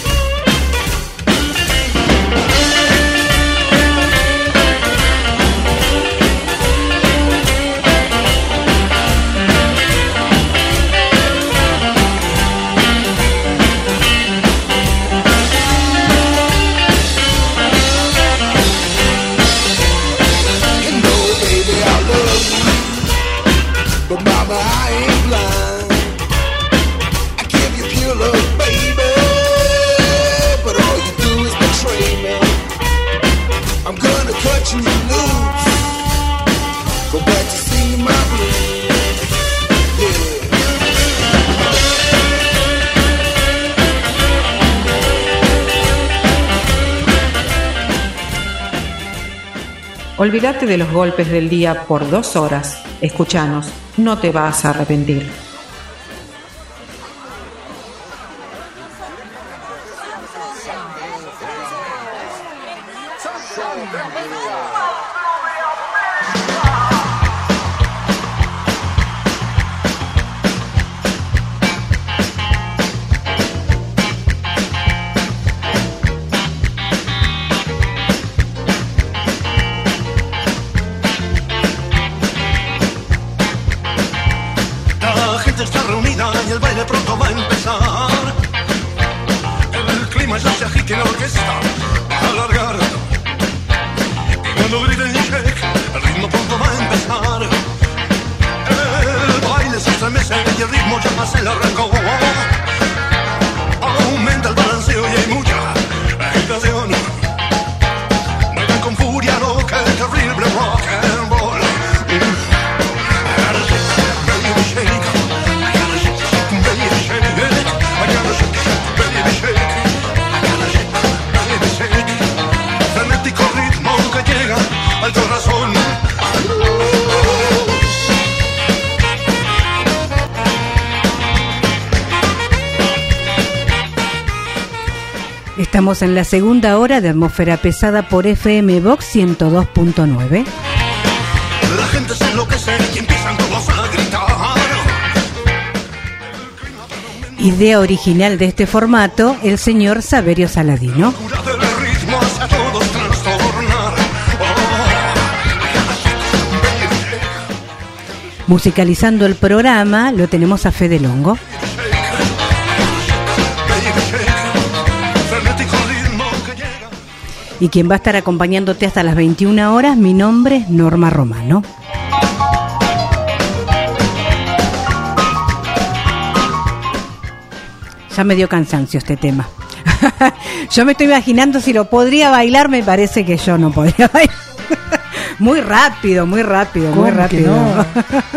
Olvídate de los golpes del día por dos horas. Escuchanos, no te vas a arrepentir.
Estamos en la segunda hora de Atmósfera Pesada por F M Vox ciento dos punto nueve.
La gente se enloquece y empiezan todos a gritar.
Idea original de este formato, el señor Saverio Saladino. Musicalizando el programa lo tenemos a Fede Longo. Y quien va a estar acompañándote hasta las veintiuna horas, mi nombre es Norma Romano. Ya me dio cansancio este tema. Yo me estoy imaginando si lo podría bailar, me parece que yo no podría bailar. Muy rápido, muy rápido, muy rápido. No?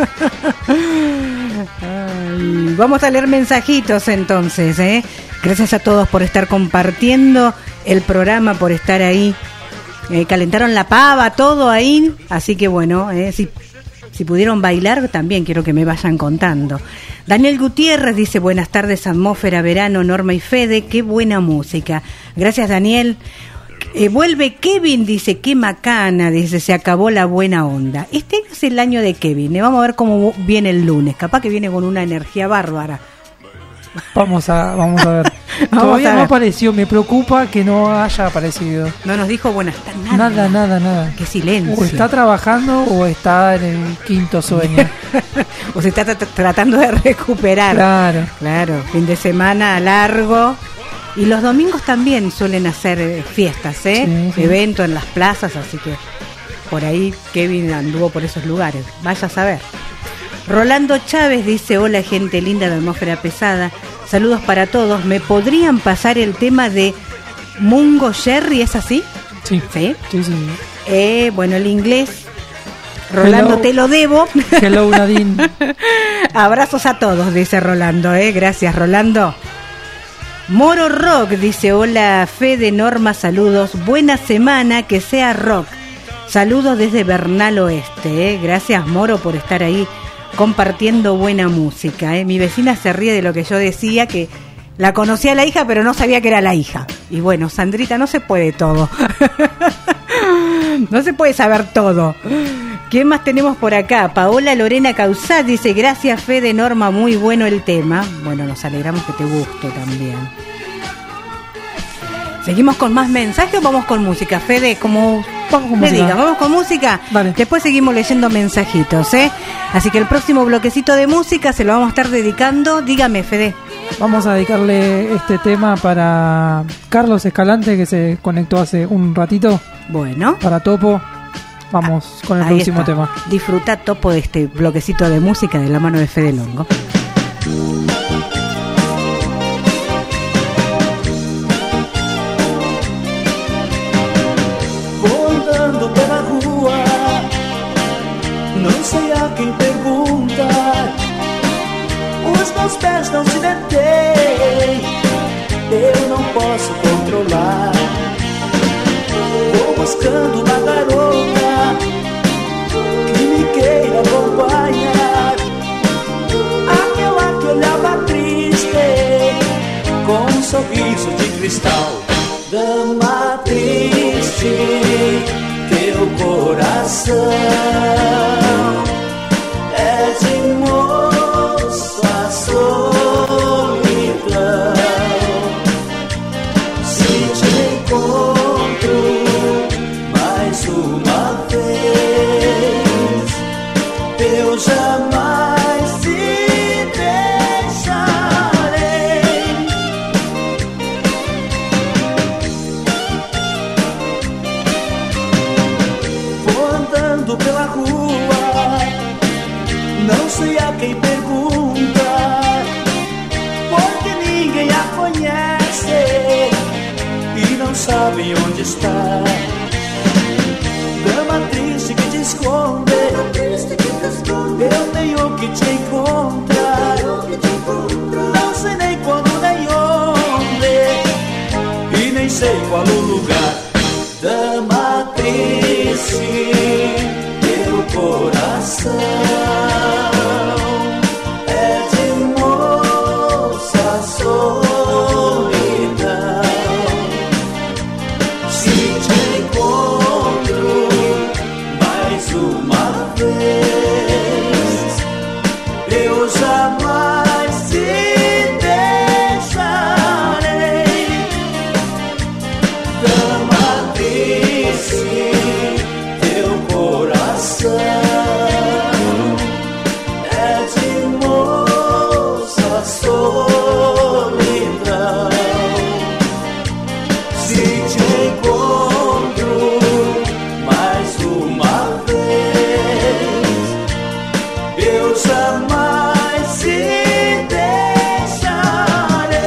Ay, vamos a leer mensajitos entonces, ¿eh? Gracias a todos por estar compartiendo el programa, por estar ahí. Eh, calentaron la pava, todo ahí. Así que bueno, eh, si, si pudieron bailar, también quiero que me vayan contando. Daniel Gutiérrez dice, buenas tardes, Atmósfera, Verano, Norma y Fede. Qué buena música. Gracias, Daniel. Eh, vuelve Kevin, dice, qué macana, dice, se acabó la buena onda. Este es el año de Kevin. Eh, vamos a ver cómo viene el lunes. Capaz que viene con una energía bárbara.
Vamos a, vamos a ver.
Vamos
Todavía
a
no
ver.
apareció, me preocupa que no haya aparecido.
No nos dijo buenas tardes.
Nada, nada, nada, nada.
Qué silencio.
O está trabajando o está en el quinto sueño.
O se está tra- tratando de recuperar.
Claro.
Claro, fin de semana largo. Y los domingos también suelen hacer eh, fiestas, ¿eh?
Sí, sí.
Eventos en las plazas, así que por ahí Kevin anduvo por esos lugares. Vaya a saber. Rolando Chávez dice, hola gente linda de Atmósfera Pesada. Saludos para todos. ¿Me podrían pasar el tema de Mungo Jerry? ¿Es así?
Sí.
¿Sí?
Sí, sí.
Eh, bueno, el inglés, Rolando, hello. Te lo debo.
Hello, Nadine.
Abrazos a todos, dice Rolando. Eh. Gracias, Rolando. Moro Rock dice: hola, Fede, Norma, saludos. Buena semana, que sea rock. Saludos desde Bernal Oeste. Eh. Gracias, Moro, por estar ahí compartiendo buena música. Eh. Mi vecina se ríe de lo que yo decía, que la conocía a la hija, pero no sabía que era la hija. Y bueno, Sandrita, no se puede todo. No se puede saber todo. ¿Qué más tenemos por acá? Paola Lorena Causat dice: gracias, Fede, Norma, muy bueno el tema. Bueno, nos alegramos que te guste también. ¿Seguimos con más mensajes o vamos con música, Fede? Como
vamos con
le
música.
diga, vamos con música.
Vale.
Después seguimos leyendo mensajitos, ¿eh? Así que el próximo bloquecito de música se lo vamos a estar dedicando. Dígame, Fede.
Vamos a dedicarle este tema para Carlos Escalante, que se conectó hace un ratito.
Bueno.
Para Topo. Vamos ah, con el próximo
está.
tema.
Disfruta, Topo, de este bloquecito de música de la mano de Fede Longo.
Andando pela rua, não sei a quem perguntar. Os meus pés não se detêm, eu não posso controlar. Vou buscando uma garota que me queira acompanhar. Aquela que olhava triste, com um sorriso de cristal. Dama triste, teu coração é de moça solidão. Se te encontro mais uma vez, eu jamais te deixarei. Vou andando pela rua, não sei a quem perguntar, porque ninguém a conhece e não sabe onde está. Dama triste que te esconde, eu tenho que te encontrar. Não sei nem quando nem onde, e nem sei qual o lugar. Dama triste, teu coração é de moça solidão. Se te encontro mais uma vez, eu jamais te deixarei. Dama triste, teu coração é de moça solidão. Se te encontro mais uma vez, eu jamais te deixarei.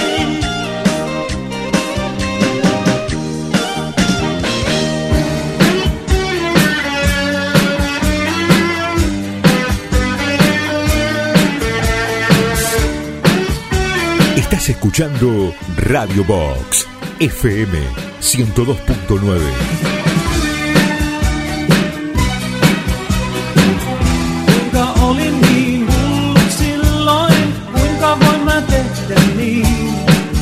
Estás escuchando Radio Box F M ciento dos punto nueve.
Kuinka olin niin hullu silloin, kuinka voin mä tehdä niin?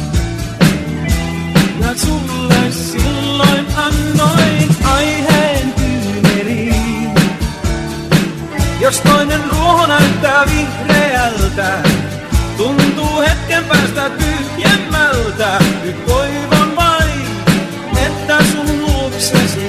Ja sulle silloin annoin aiheen tyyneliin. Jos toinen ruoho näyttää vihreältä, tuntuu hetken päästä tyhjemmältä. Nyt toivon vain, että sun luoksesi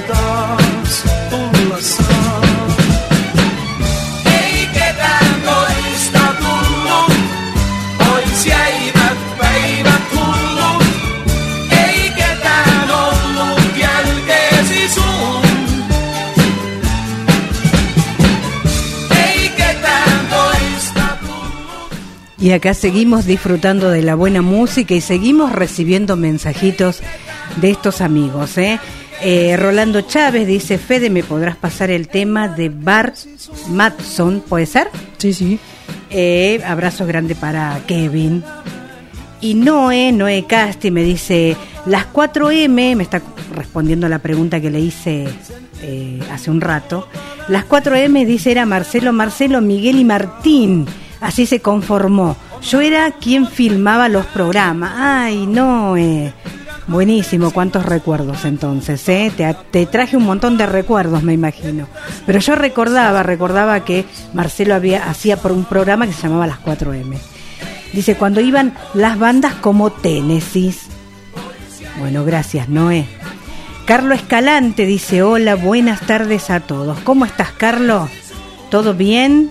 Y acá seguimos disfrutando de la buena música y seguimos recibiendo mensajitos de estos amigos, ¿eh? Eh, Rolando Chávez dice: Fede, ¿me podrás pasar el tema de Bart Matson? ¿Puede ser?
Sí, sí.
Eh, abrazo grande para Kevin. Y Noé, Noé Casti me dice: las cuatro eme, me está respondiendo a la pregunta que le hice eh, hace un rato. Las cuatro eme, dice, era Marcelo, Marcelo, Miguel y Martín. Así se conformó. Yo era quien filmaba los programas. Ay, Noé. Buenísimo, cuántos recuerdos entonces, ¿eh? Te, te traje un montón de recuerdos, me imagino. Pero yo recordaba, recordaba que Marcelo había hacía por un programa que se llamaba Las cuatro eme. Dice, cuando iban las bandas como Ténesis. Bueno, gracias, Noé. Carlos Escalante dice: hola, buenas tardes a todos. ¿Cómo estás, Carlos? ¿Todo bien?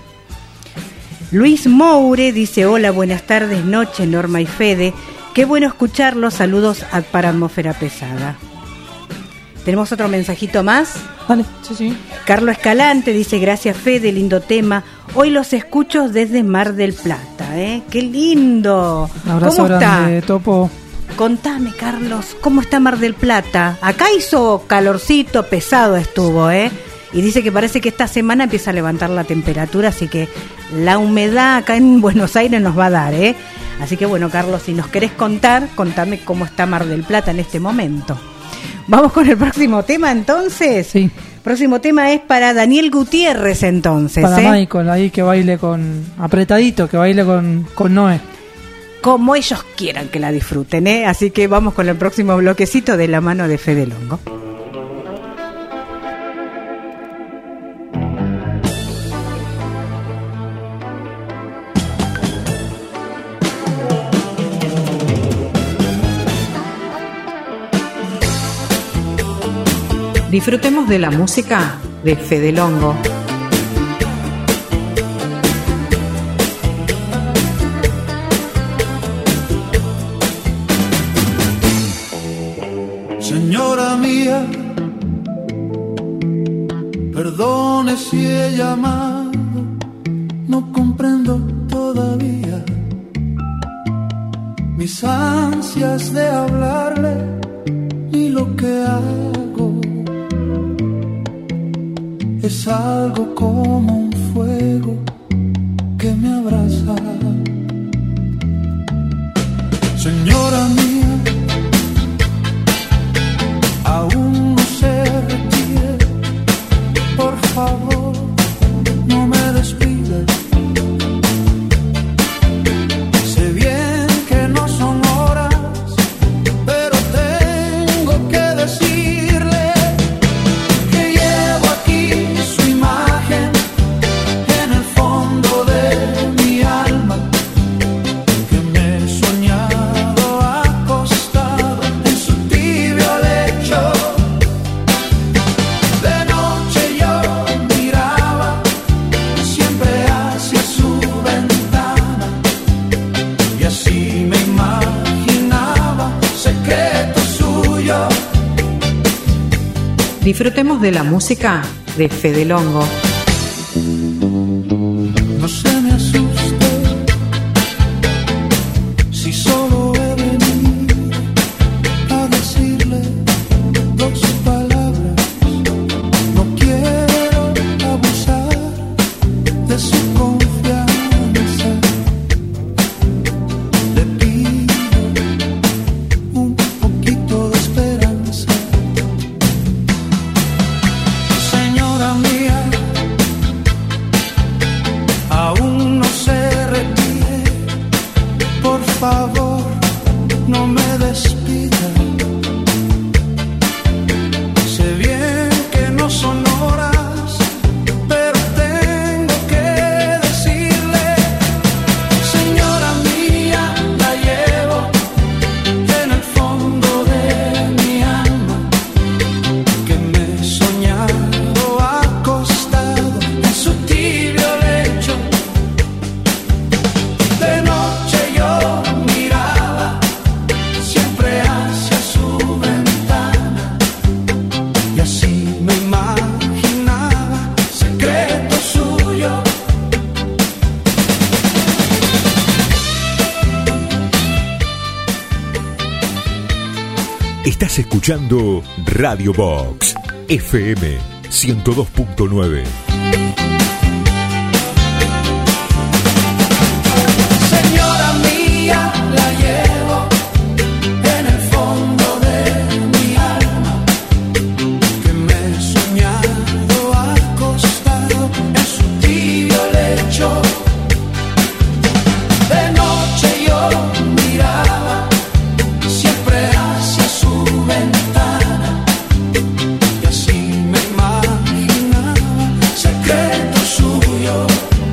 Luis Moure dice: hola, buenas tardes, noche, Norma y Fede. Qué bueno escucharlos. Saludos a, para Atmósfera Pesada. ¿Tenemos otro mensajito más?
Vale, sí, sí.
Carlos Escalante dice: gracias, Fede, lindo tema. Hoy los escucho desde Mar del Plata, ¿eh? ¡Qué lindo!
Un abrazo
¿Cómo
grande,
está?
Topo.
Contame, Carlos, ¿cómo está Mar del Plata? Acá hizo calorcito, pesado estuvo, ¿eh? Y dice que parece que esta semana empieza a levantar la temperatura, así que la humedad acá en Buenos Aires nos va a dar, ¿eh? Así que bueno, Carlos, si nos querés contar, contame cómo está Mar del Plata en este momento. Vamos con el próximo tema, entonces.
Sí.
Próximo tema es para Daniel Gutiérrez, entonces.
Para
¿eh?
Michael, ahí que baile con... apretadito, que baile con, con Noé.
Como ellos quieran que la disfruten, ¿eh? Así que vamos con el próximo bloquecito de la mano de Fede Longo.
Disfrutemos de la música de Fede Longo.
Señora mía, perdone si he llamado, no comprendo todavía mis ansias de hablarle ni lo que hago. Es algo como un fuego que me abraza. Señora mía, aún no se retire, por favor, no me despida. Sé bien que no son horas, pero tengo que decirle que llevo aquí su imagen en el fondo de mi alma, que me he soñado acostado en su tibio lecho. De noche yo miraba siempre hacia su ventana y así me imaginaba secreto suyo.
Disfrutemos de la música de Fede Longo.
No se me asuste si solo he venido a decirle dos palabras. No quiero abusar de su confianza. Le pido un poquito de esperanza. Señora mía, aún no se retire, por favor, no me despida. Sé bien que no son horas, pero tengo que decirle, señora mía, la llevo en el fondo de mi alma, que me he soñado acostado en su tibio lecho. De noche yo miraba siempre a
Estás escuchando Radio Box F M ciento dos punto nueve.
Señora mía, la llevo en el fondo de mi alma, que me he soñado acostado en su tibio lecho. De noche yo miraba siempre hacia su ventana y así me imaginaba secreto suyo.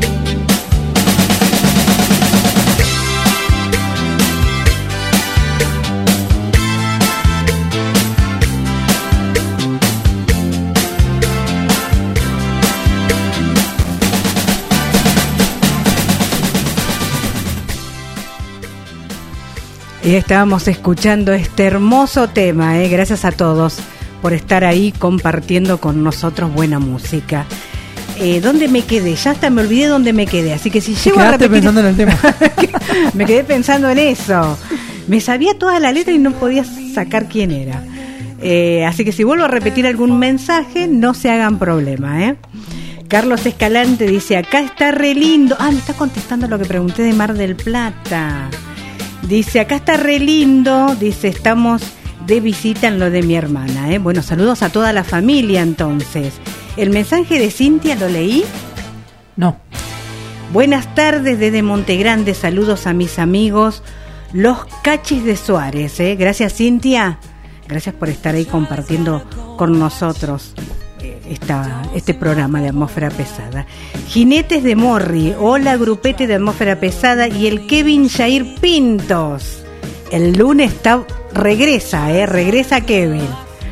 Y estábamos escuchando este hermoso tema, ¿eh? Gracias a todos por estar ahí compartiendo con nosotros buena música. Eh, ¿Dónde me quedé? Ya hasta me olvidé dónde me quedé, así que si llego a repetir...
pensando en el tema.
Me quedé pensando en eso. Me sabía toda la letra y no podía sacar quién era. Eh, así que si vuelvo a repetir algún mensaje, no se hagan problema, ¿eh? Carlos Escalante dice, acá está re lindo. Ah, me está contestando lo que pregunté de Mar del Plata. Dice, acá está re lindo. Dice, estamos de visita en lo de mi hermana, ¿eh? Bueno, saludos a toda la familia entonces. ¿El mensaje de Cintia lo leí?
No.
Buenas tardes desde Montegrande. Saludos a mis amigos los Cachis de Suárez, ¿eh? Gracias, Cintia. Gracias por estar ahí compartiendo con nosotros esta, este programa de Atmósfera Pesada. Jinetes de Morri, hola grupete de Atmósfera Pesada, y el Kevin Jair Pintos. El lunes está, regresa, eh, regresa Kevin.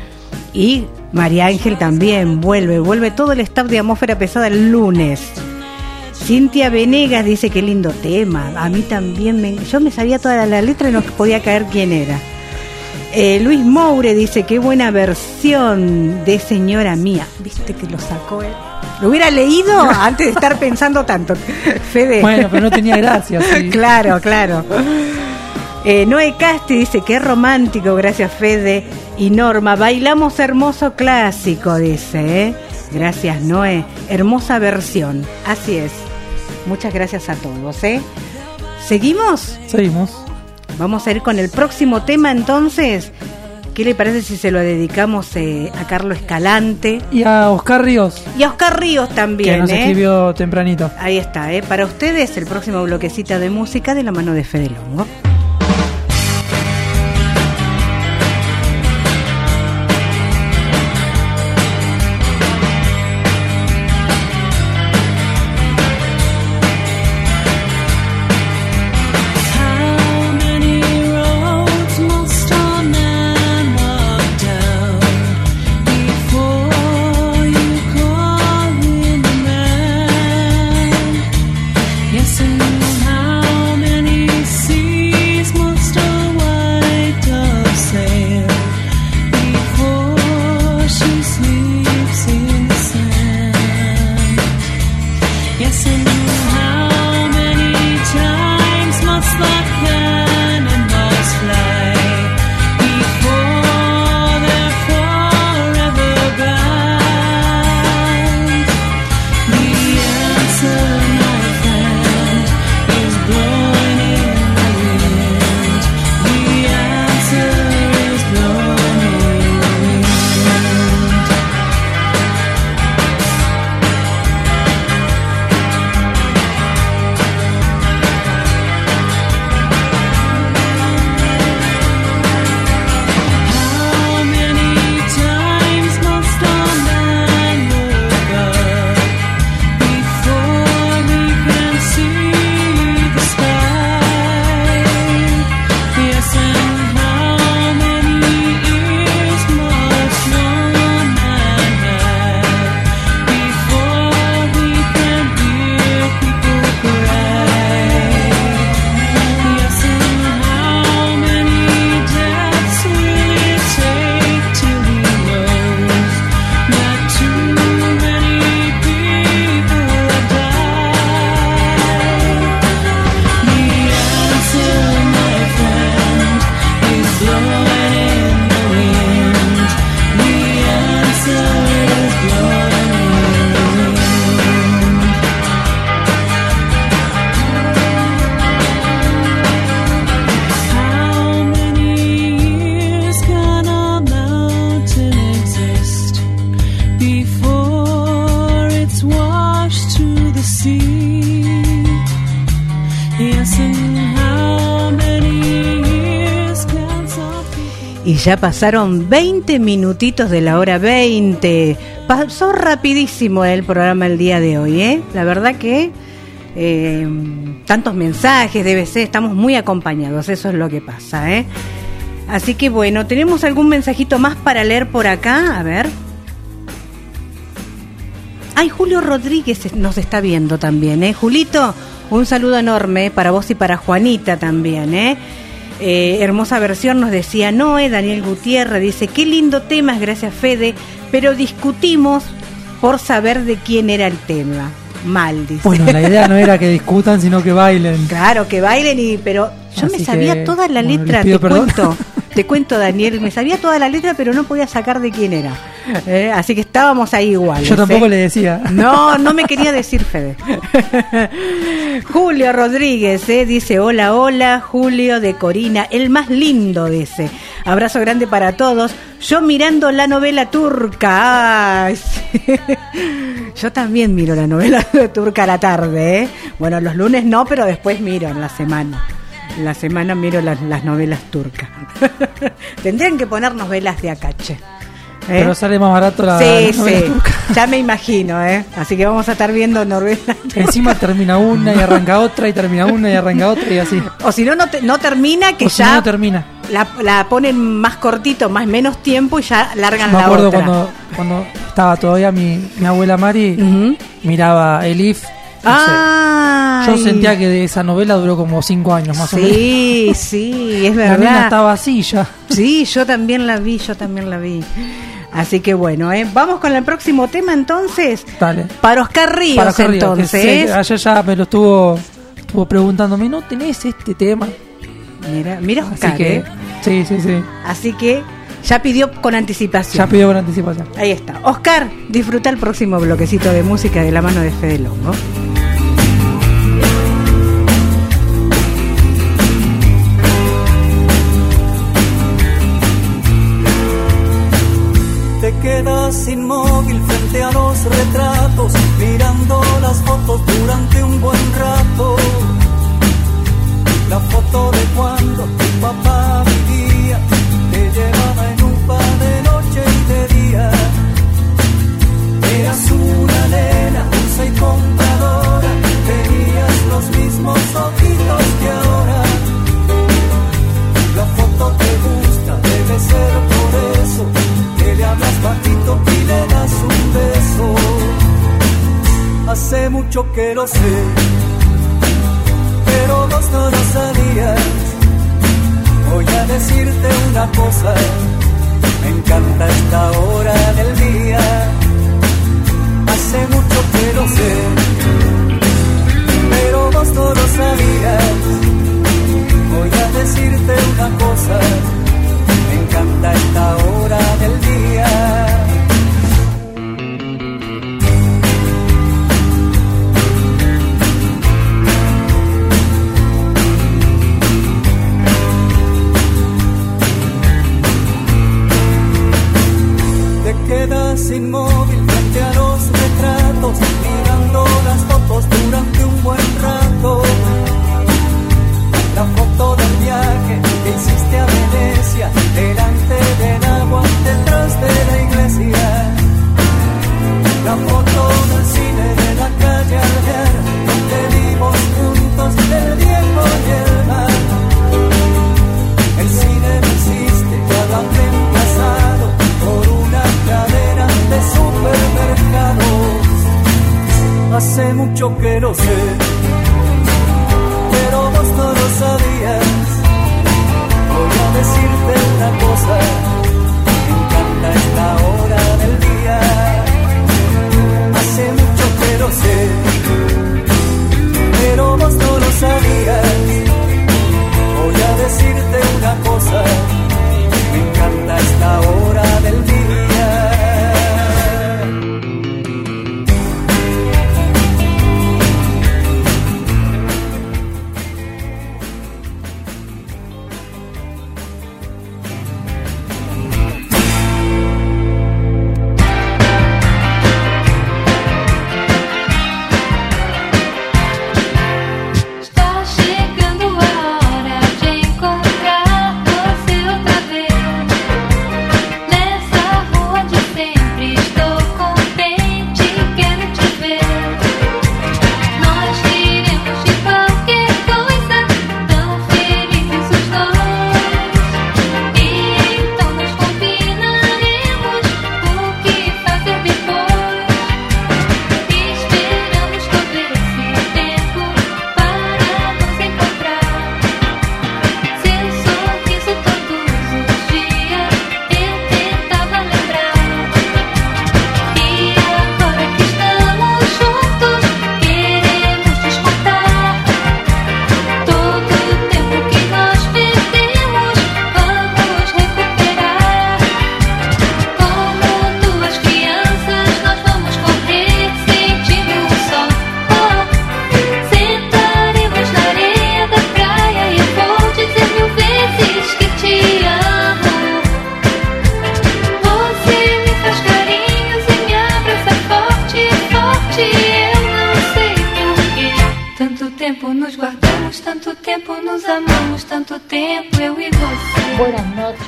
Y María Ángel también vuelve, vuelve todo el staff de Atmósfera Pesada el lunes. Cintia Venegas dice, qué lindo tema. A mí también, me, yo me sabía toda la letra y no podía caer quién era. Eh, Luis Moure dice, qué buena versión de Señora Mía. Viste que lo sacó él. Lo hubiera leído antes de estar pensando tanto. Fede.
Bueno, pero no tenía gracia. Sí.
Claro, claro. Eh, Noé Casti dice, qué romántico, gracias Fede. Y Norma, bailamos hermoso clásico, dice, ¿eh? Gracias Noé, hermosa versión. Así es. Muchas gracias a todos, ¿eh? ¿Seguimos?
Seguimos.
Vamos a ir con el próximo tema entonces. ¿Qué le parece si se lo dedicamos eh, a Carlos Escalante?
Y a Oscar Ríos.
Y a Oscar Ríos también,
que nos
¿eh?
escribió tempranito.
Ahí está, ¿eh? Para ustedes el próximo bloquecito de música de la mano de Fede Longo.
Yes, and how many see
Y ya pasaron veinte minutitos de la hora veinte. Pasó rapidísimo el programa el día de hoy, ¿eh? La verdad que eh, tantos mensajes, debe ser, estamos muy acompañados, eso es lo que pasa, ¿eh? Así que bueno, ¿tenemos algún mensajito más para leer por acá? A ver. Ay, Julio Rodríguez nos está viendo también, ¿eh? Julito, un saludo enorme para vos y para Juanita también, ¿eh? Eh, hermosa versión nos decía Noé, Daniel Gutiérrez dice, qué lindo tema, gracias Fede, pero discutimos por saber de quién era el tema. Mal, dice.
Bueno, la idea no era que discutan, sino que bailen.
Claro, que bailen, y pero yo
Así
me sabía
que,
toda la
bueno,
letra,
les pido
te
perdón.
cuento. Te cuento, Daniel, me sabía toda la letra, pero no podía sacar de quién era. Eh, así que estábamos ahí igual.
Yo tampoco
¿eh?
le decía.
No, no me quería decir Fede. Julio Rodríguez, eh, dice, hola, hola, Julio de Corina, el más lindo, dice. Abrazo grande para todos. Yo mirando la novela turca. Ay, sí. Yo también miro la novela turca a la tarde, ¿eh? Bueno, los lunes no, pero después miro en la semana. En la semana miro las, las novelas turcas. Tendrían que poner novelas de Acache. ¿eh?
Pero sale más barato la,
sí,
la novela
sí.
turca.
Ya me imagino, ¿eh? Así que vamos a estar viendo novelas.
Encima termina una y arranca otra, y termina una y arranca otra, y así.
O si no, no, te, no termina, que
o
ya
si no, no termina.
La, la ponen más cortito, más menos tiempo, y ya largan
Me
la
acuerdo
otra.
cuando, cuando estaba todavía mi, mi abuela Mari, uh-huh. miraba Elif. No sé. Yo sentía que de esa novela duró como cinco años más
sí,
o menos.
Sí, sí, es verdad.
La nena estaba así ya.
Sí, yo también la vi, yo también la vi. Así que bueno, ¿eh? Vamos con el próximo tema entonces.
Dale.
Para Oscar Ríos,
Para Oscar Ríos,
entonces.
Que sí, ayer ya me lo estuvo, estuvo preguntándome, ¿no tenés este tema?
Mira, mira Oscar,
Así que,
¿eh?
Sí, sí, sí.
Así que ya pidió con anticipación.
Ya pidió con anticipación.
Ahí está. Oscar, disfruta el próximo bloquecito de música de la mano de Fede Longo.
Te quedas inmóvil frente a los retratos, mirando las fotos durante un buen rato. La foto de cuando tu papá vivía, te llevaba en un par de noche y de día. Eras una nena, dulce y compradora, tenías los mismos ojitos que ahora. La foto te gusta, debe ser por eso que le hablas bajito y le das un beso. Hace mucho que lo sé, pero vos no lo sabías. Voy a decirte una cosa, me encanta esta hora del día. Hace mucho que lo sé, pero vos no lo sabías. Voy a decirte una cosa, me encanta esta hora del día. Te quedas inmóvil frente a los retratos, mirando las fotos durante un buen rato. La foto del viaje que hiciste a Venecia, delante del agua, detrás de la iglesia. La foto del cine de la calle Alvear, donde vimos juntos el viejo y el mar. El cine no existe, ya lo han reemplazado por una cadena de supermercados. Hace mucho que lo sé, pero vos no lo sabías. Voy a decirte una cosa, me encanta esta hora del día. Hace mucho que lo sé, pero vos no lo sabías. Voy a decirte una cosa, me encanta esta hora del día.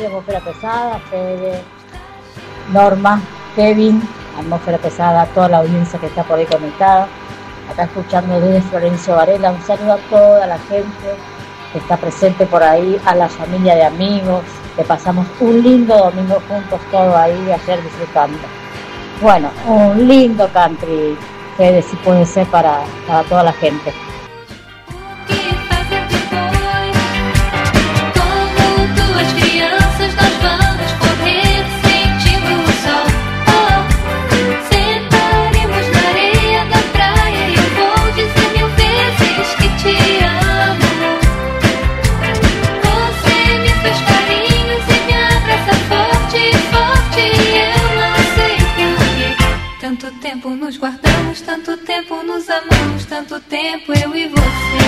de Atmósfera Pesada, Fede, Norma, Kevin, Atmósfera Pesada, toda la audiencia que está por ahí conectada. Acá escuchando desde Florencio Varela, un saludo a toda la gente que está presente por ahí, a la familia de amigos, que pasamos un lindo domingo juntos todos ahí, ayer disfrutando. Bueno, un lindo country, Fede, si puede ser para, para toda la gente.
Tanto tempo nos guardamos, tanto tempo nos amamos, tanto tempo eu e você.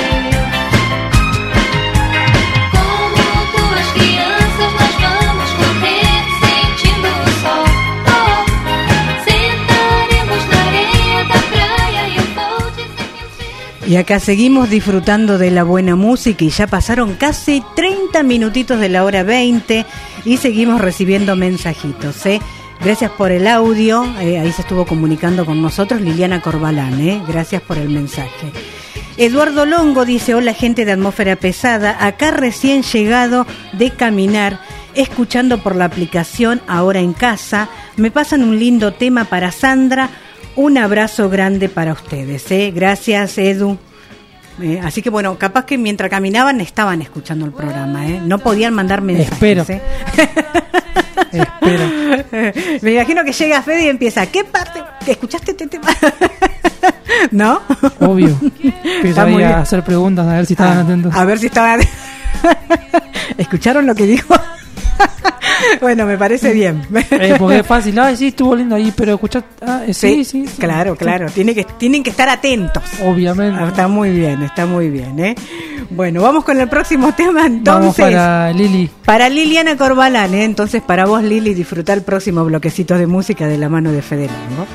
Como duas crianças nós vamos correr sentindo o sol. Oh, sentaremos na areia da praia e eu vou dizer mil vezes.
Y acá seguimos disfrutando de la buena música y ya pasaron casi treinta minutitos de la hora veinte y seguimos recibiendo mensajitos, ¿eh? Gracias por el audio, eh, ahí se estuvo comunicando con nosotros Liliana Corbalán, eh, gracias por el mensaje. Eduardo Longo dice, hola gente de Atmósfera Pesada, acá recién llegado de caminar, escuchando por la aplicación Ahora en Casa, me pasan un lindo tema para Sandra, un abrazo grande para ustedes, eh. Gracias Edu. Eh, así que bueno, capaz que mientras caminaban estaban escuchando el programa, eh. No podían mandar mensajes.
Espero.
Eh.
Espera.
Me imagino que llega Fede y empieza, ¿qué parte? ¿Escuchaste este tema? ¿No?
Obvio. Empieza ahí a hacer preguntas a ver si estaban
ah,
atentos.
A ver si estaban ¿Escucharon lo que dijo? Bueno, me parece bien.
Eh, porque es fácil, ah, sí, estuvo lindo ahí, pero escuchaste. Ah, eh, sí, sí, sí,
claro,
sí.
claro. Tiene que, tienen que estar atentos.
Obviamente.
Ah, está muy bien, está muy bien, ¿eh? Bueno, vamos con el próximo tema entonces.
Vamos para Lili.
Para Liliana Corbalán, ¿eh? Entonces, para vos, Lili, disfrutar el próximo bloquecito de música de la mano de Fede Longo.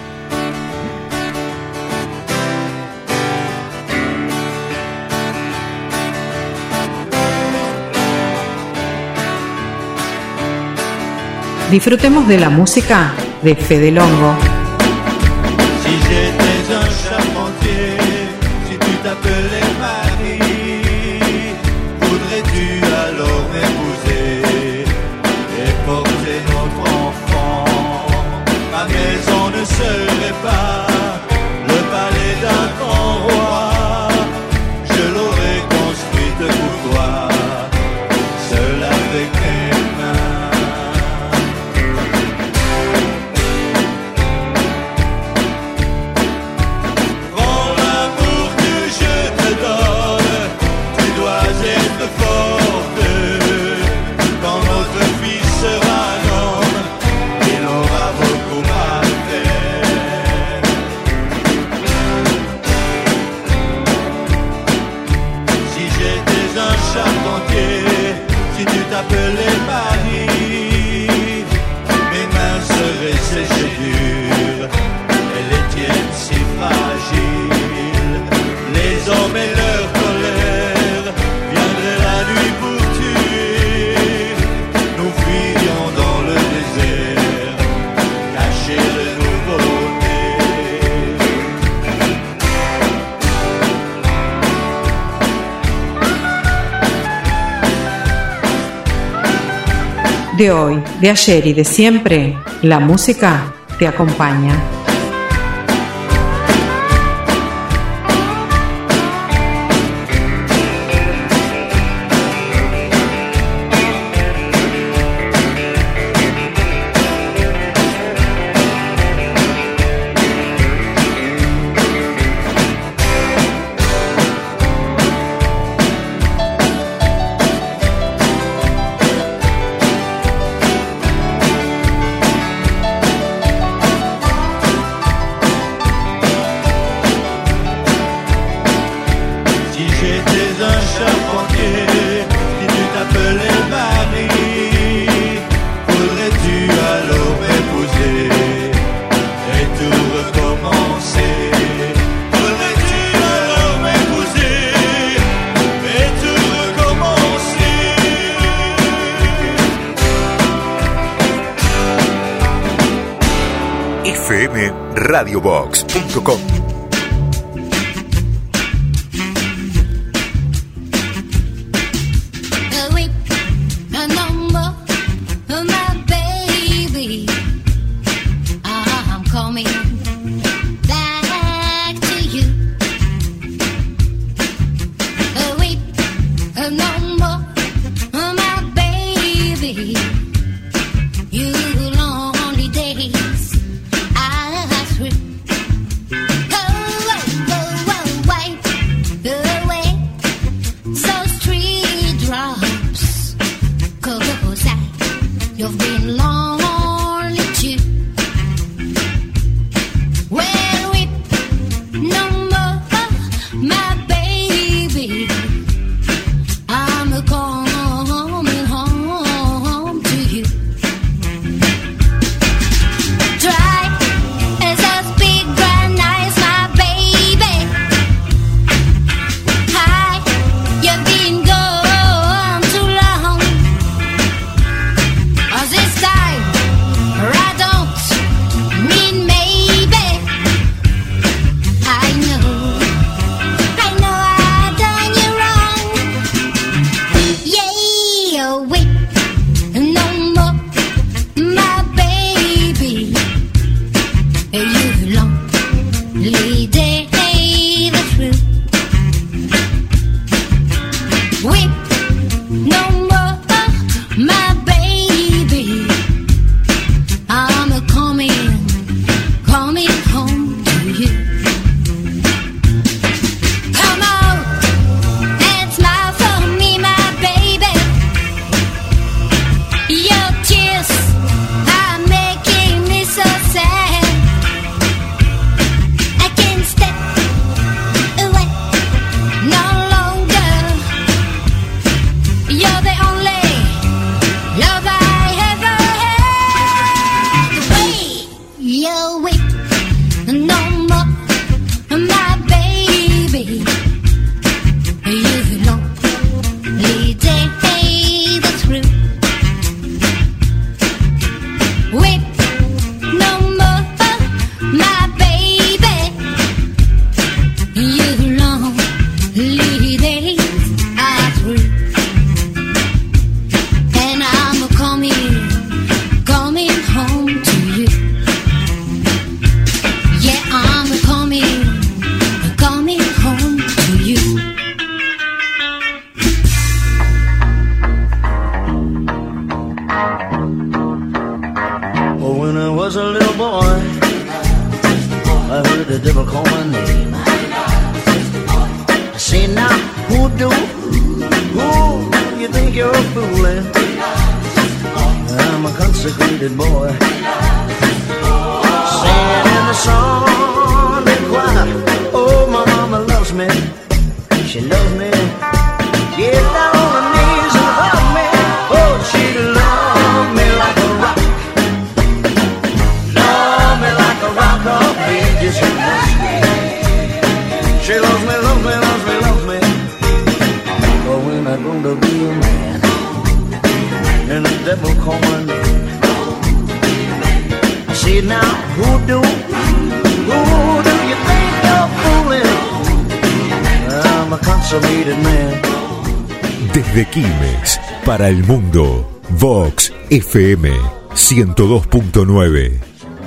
Disfrutemos de la música de Fede Longo.
Si j'étais un charpentier, si tu t'appelais Marie, voudrais-tu alors m'épouser et porter notre enfant? Ma maison ne serait pas le palais d'un grand roi, je l'aurais construite pour toi, seul avec mes mains. Si tu t'appelais Paris, mes mains seraient séchées dures et les tiennes si fragiles. Les hommes et leur colère viendraient la nuit pour tuer. Nous fuirions dans le désert, cachés de
De hoy, de ayer y de siempre, la música te acompaña.
f m radio box punto com. Desde Quilmes, para el mundo, Vox F M ciento dos punto nueve.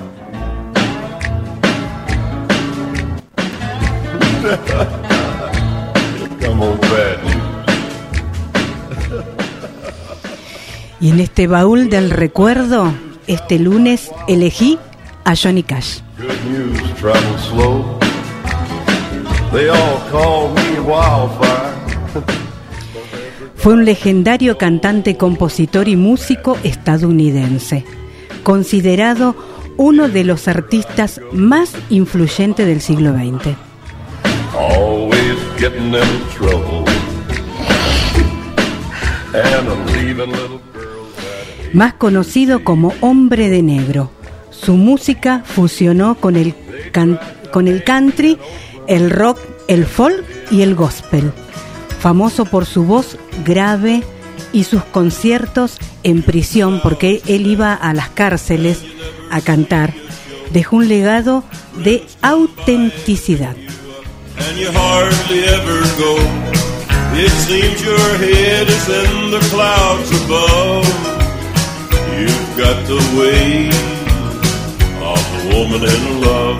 Y en este baúl del recuerdo, este lunes elegí a Johnny Cash.
Good news travel slow. They all call me wildfire.
Fue un legendario cantante, compositor y músico estadounidense, considerado uno de los artistas más influyentes del siglo veinte.
Always getting in trouble. And I'm leaving little girls.
Más conocido como Hombre de Negro, su música fusionó con el, can- con el country, el rock, el folk y el gospel. Famoso por su voz grave y sus conciertos en prisión, porque él iba a las cárceles a cantar. dejó un legado de autenticidad.
And you hardly ever go. It seems your head is in the clouds above. You've got the way of a woman in love.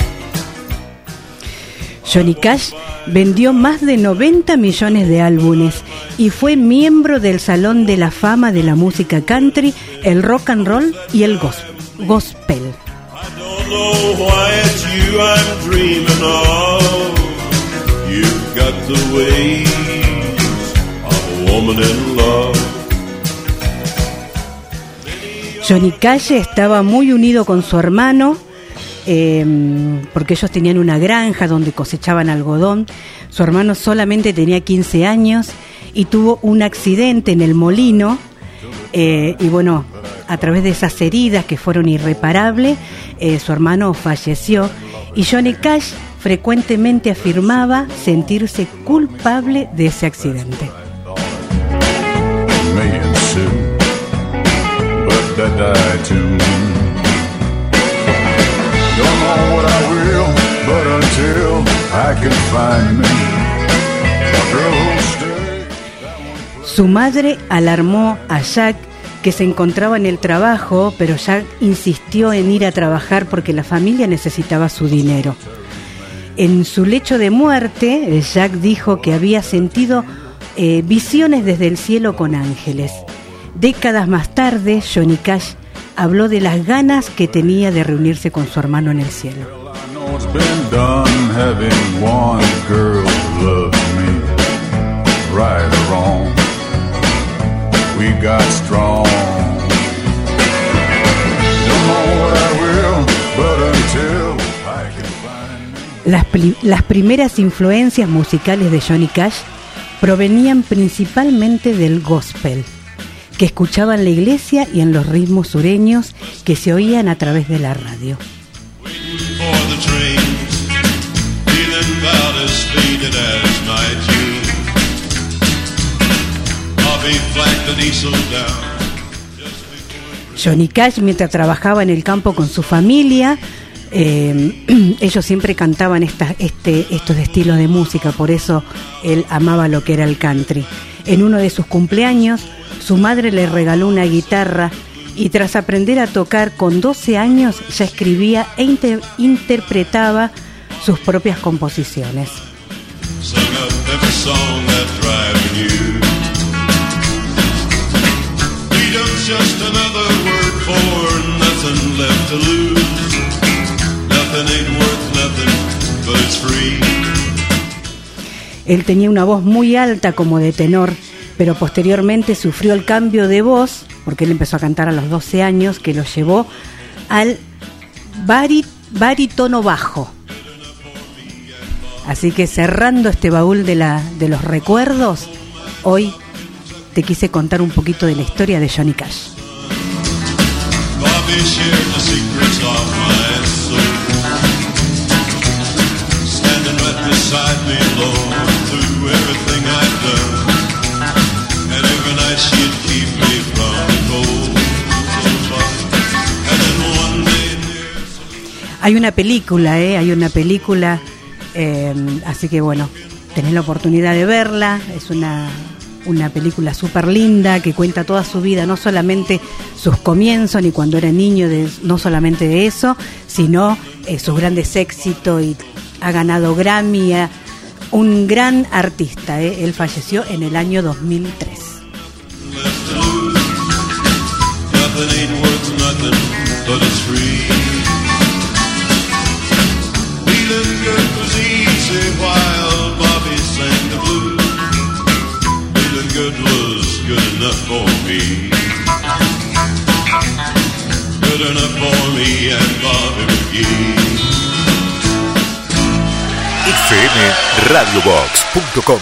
Johnny Cash vendió más de noventa millones de álbumes y fue miembro del Salón de la Fama de la música country, el rock and roll y el gos- gospel.
I don't know why it's you I'm dreaming of. You've got the ways of a woman in love.
Johnny Cash estaba muy unido con su hermano, eh, porque ellos tenían una granja donde cosechaban algodón. Su hermano solamente tenía quince años y tuvo un accidente en el molino, eh, y bueno, a través de esas heridas que fueron irreparables, eh, su hermano falleció, y Johnny Cash frecuentemente afirmaba sentirse culpable de ese accidente. Su madre alarmó a Jack, que se encontraba en el trabajo, pero Jack insistió en ir a trabajar porque la familia necesitaba su dinero. En su lecho de muerte, Jack dijo que había sentido eh, visiones desde el cielo con ángeles. Décadas más tarde, Johnny Cash habló de las ganas que tenía de reunirse con su hermano en el cielo. Las, pli- las primeras influencias musicales de Johnny Cash provenían principalmente del gospel, que escuchaba en la iglesia y en los ritmos sureños que se oían a través de la radio. Johnny Cash, mientras trabajaba en el campo con su familia, eh, ellos siempre cantaban esta, este, estos estilos de música, por eso él amaba lo que era el country. En uno de sus cumpleaños, su madre le regaló una guitarra y tras aprender a tocar con doce años ya escribía e inter- interpretaba sus propias composiciones. Él tenía una voz muy alta como de tenor, pero posteriormente sufrió el cambio de voz, porque él empezó a cantar a los doce años, que lo llevó al bari, barítono bajo. Así que cerrando este baúl de, la, de los recuerdos, hoy te quise contar un poquito de la historia de Johnny Cash. Bobby shared the secrets of my soul, standing right beside me, Lord, through everything I've done, and every night she'd keep me from the cold, and then one day... Hay una película, ¿eh? Hay una película, eh, así que bueno, tenés la oportunidad de verla, es una... una película súper linda que cuenta toda su vida, no solamente sus comienzos ni cuando era niño, de, no solamente de eso, sino eh, sus grandes éxitos, y ha ganado Grammy, a un gran artista, eh. Él falleció en el año dos mil tres.
Good was good enough for me, good enough for me and Bobby McGee.
F M Radio Box punto com.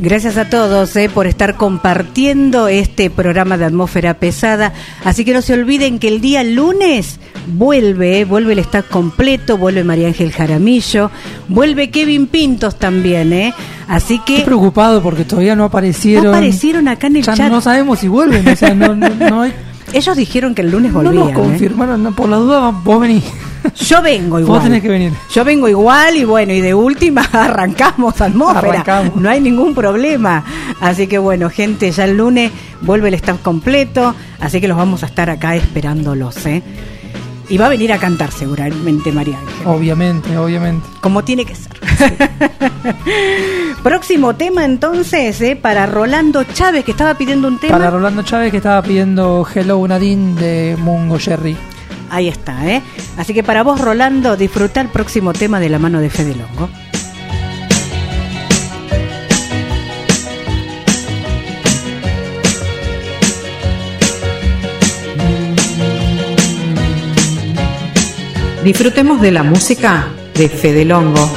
Gracias a todos eh, por estar compartiendo este programa de Atmósfera Pesada. Así que no se olviden que el día lunes vuelve, eh, vuelve el staff completo, vuelve María Ángel Jaramillo, vuelve Kevin Pintos también, ¿eh? Así que...
Estoy preocupado porque todavía no aparecieron.
No aparecieron acá en el
ya
chat.
No sabemos si vuelven, o sea, no, no, no hay...
Ellos dijeron que el lunes volvían.
No nos confirmaron,
¿eh?
no, por la duda vos venís.
Yo vengo igual.
Vos tenés que venir.
Yo vengo igual y bueno, y de última arrancamos Atmósfera.
Arrancamos.
No hay ningún problema. Así que bueno, gente, ya el lunes vuelve el staff completo, así que los vamos a estar acá esperándolos, ¿eh? Y va a venir a cantar seguramente María Ángel.
Obviamente, obviamente.
Como tiene que ser. Sí. Próximo tema entonces, ¿eh? Para Rolando Chávez, que estaba pidiendo un tema.
Para Rolando Chávez, que estaba pidiendo Hello Nadine de Mungo Jerry.
Ahí está, ¿eh? Así que para vos, Rolando, disfruta el próximo tema de la mano de Fede Longo. Disfrutemos de la música de Fede Longo.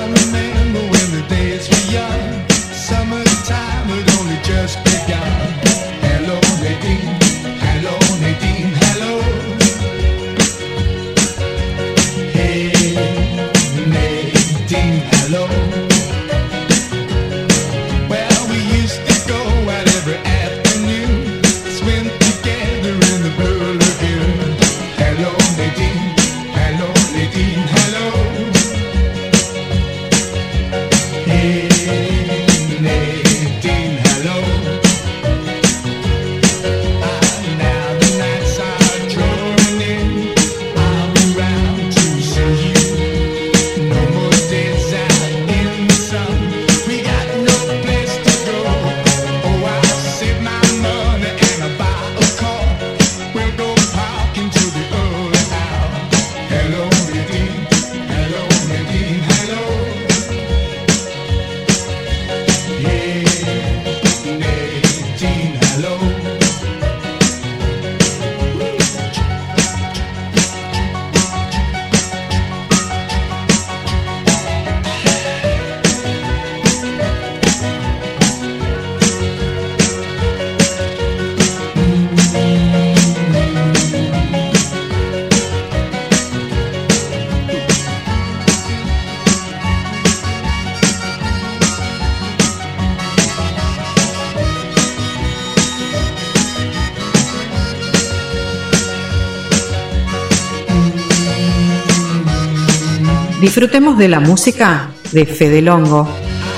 Disfrutemos de la música de Fede Longo.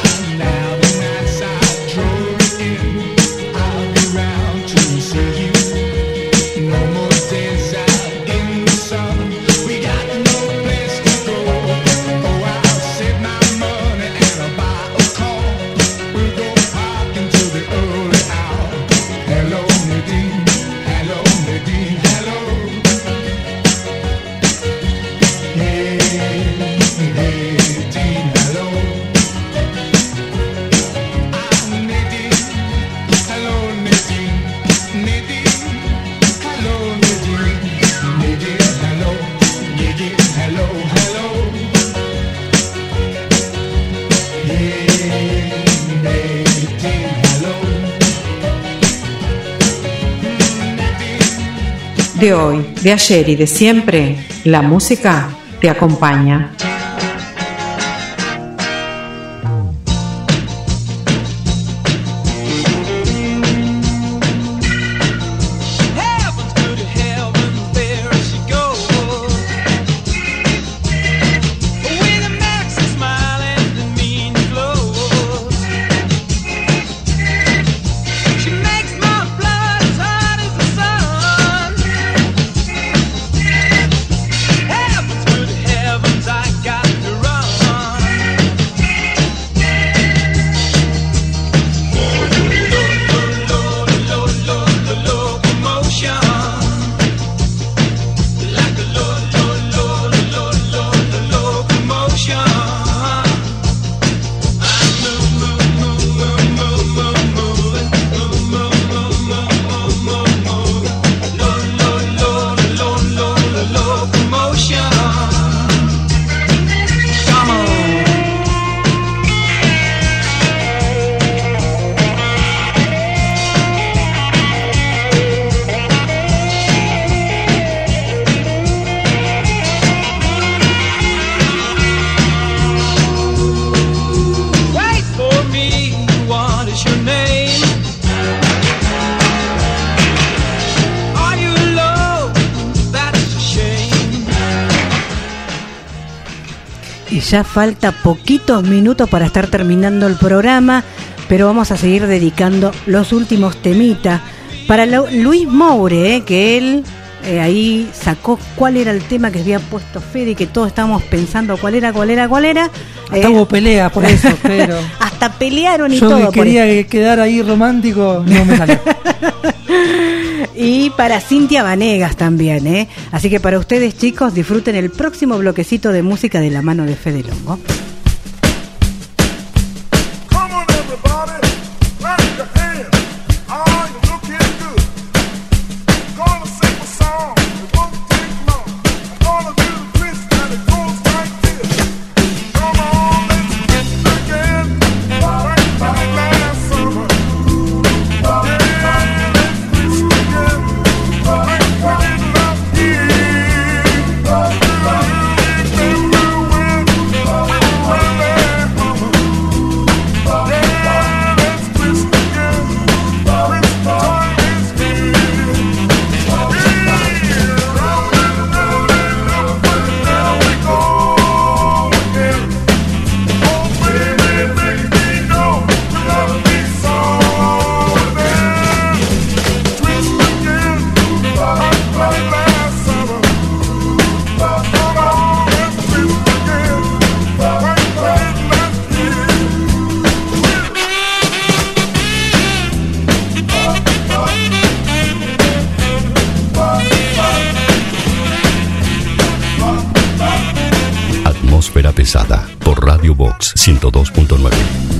De hoy, de ayer y de siempre, la música te acompaña.
I got
Y ya falta poquitos minutos para estar terminando el programa, pero vamos a seguir dedicando los últimos temitas para Lu- Luis Moure, eh, que él eh, ahí sacó cuál era el tema que había puesto Fede y que todos estábamos pensando cuál era, cuál era, cuál era.
Hasta
eh,
hubo pelea por eso, pero
hasta pelearon y
yo
todo.
que quería por quedar ahí romántico, no me salió.
Y para Cintia Vanegas también, ¿eh? Así que para ustedes, chicos, disfruten el próximo bloquecito de música de la mano de Fede Longo.
Atmósfera pesada por Radio Box ciento dos punto nueve.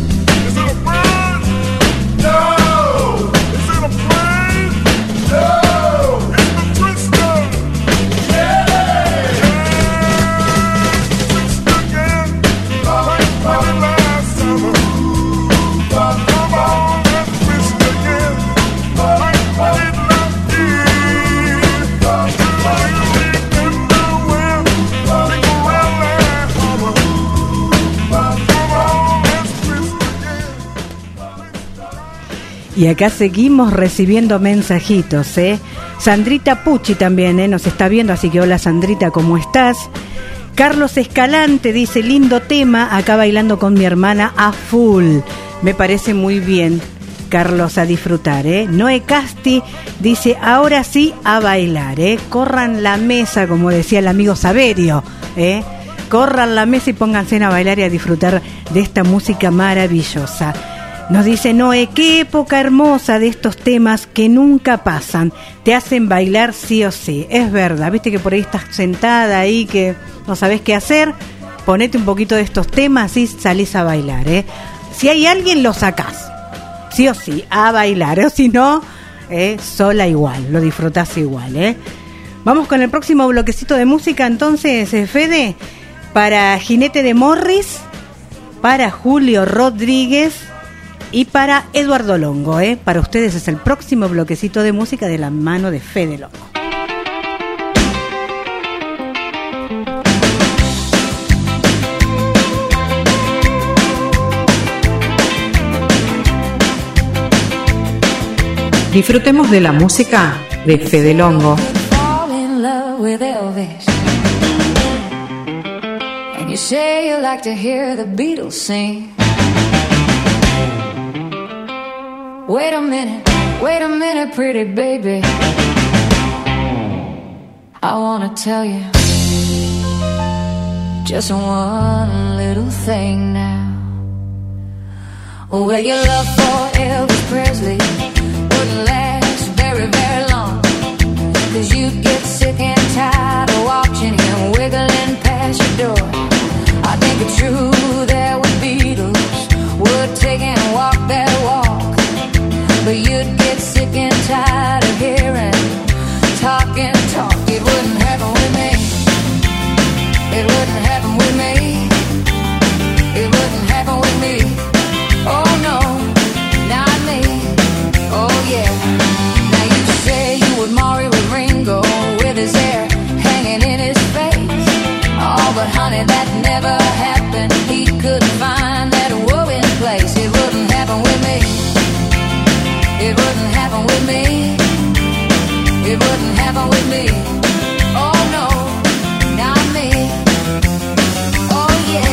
Y acá seguimos recibiendo mensajitos, ¿eh? Sandrita Pucci también, ¿eh? Nos está viendo, así que hola Sandrita, ¿cómo estás? Carlos Escalante dice, lindo tema, acá bailando con mi hermana a full. Me parece muy bien, Carlos, a disfrutar, ¿eh? Noé Casti dice, ahora sí a bailar, ¿eh? Corran la mesa, como decía el amigo Saverio, ¿eh? Corran la mesa y pónganse a bailar y a disfrutar de esta música maravillosa. Nos dice Noé, qué época hermosa de estos temas que nunca pasan, te hacen bailar sí o sí. Es verdad, viste que por ahí estás sentada ahí que no sabés qué hacer, ponete un poquito de estos temas y salís a bailar, ¿eh? Si hay alguien, lo sacás, sí o sí, a bailar, o si no, eh, sola igual, lo disfrutás igual, ¿eh? Vamos con el próximo bloquecito de música entonces, eh, Fede, para Jinete de Morris, para Julio Rodríguez y para Eduardo Longo, ¿eh? Para ustedes es el próximo bloquecito de música de la mano de Fede Longo.
Disfrutemos de la música de Fede Longo.
Fall in love with Elvis. And you say you like to hear the Beatles sing. Wait a minute, wait a minute, pretty baby. I wanna tell you just one little thing now. Well, your love for Elvis Presley wouldn't last very, very long, 'cause you'd get sick and tired of watching him wiggling past your door. I think it's true that we Beatles would take and walk that walk, but you'd get sick and tired of hearing talk and talk. It wouldn't happen with me. It wouldn't happen with me. It wouldn't happen with me. Oh no, not me. Oh yeah. Now you say you would marry with Ringo, with his hair hanging in his face. Oh, but honey, that never happened. He couldn't find that woman place. It wouldn't happen with me. It wouldn't happen with me. It wouldn't happen with me. Oh no, not me. Oh yeah.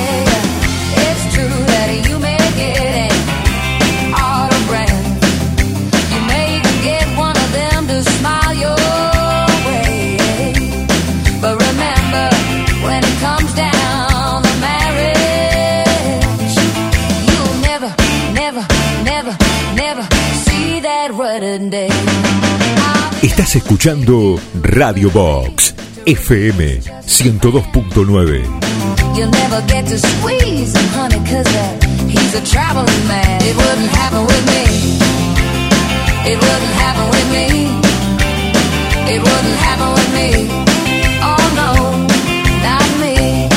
Estás escuchando Radio Box F M ciento dos punto nueve.
You'll never get to squeeze him, honey, cause uh, he's a traveling man. It wouldn't happen with me. It wouldn't happen with me. It wouldn't happen with me. Oh no, not me.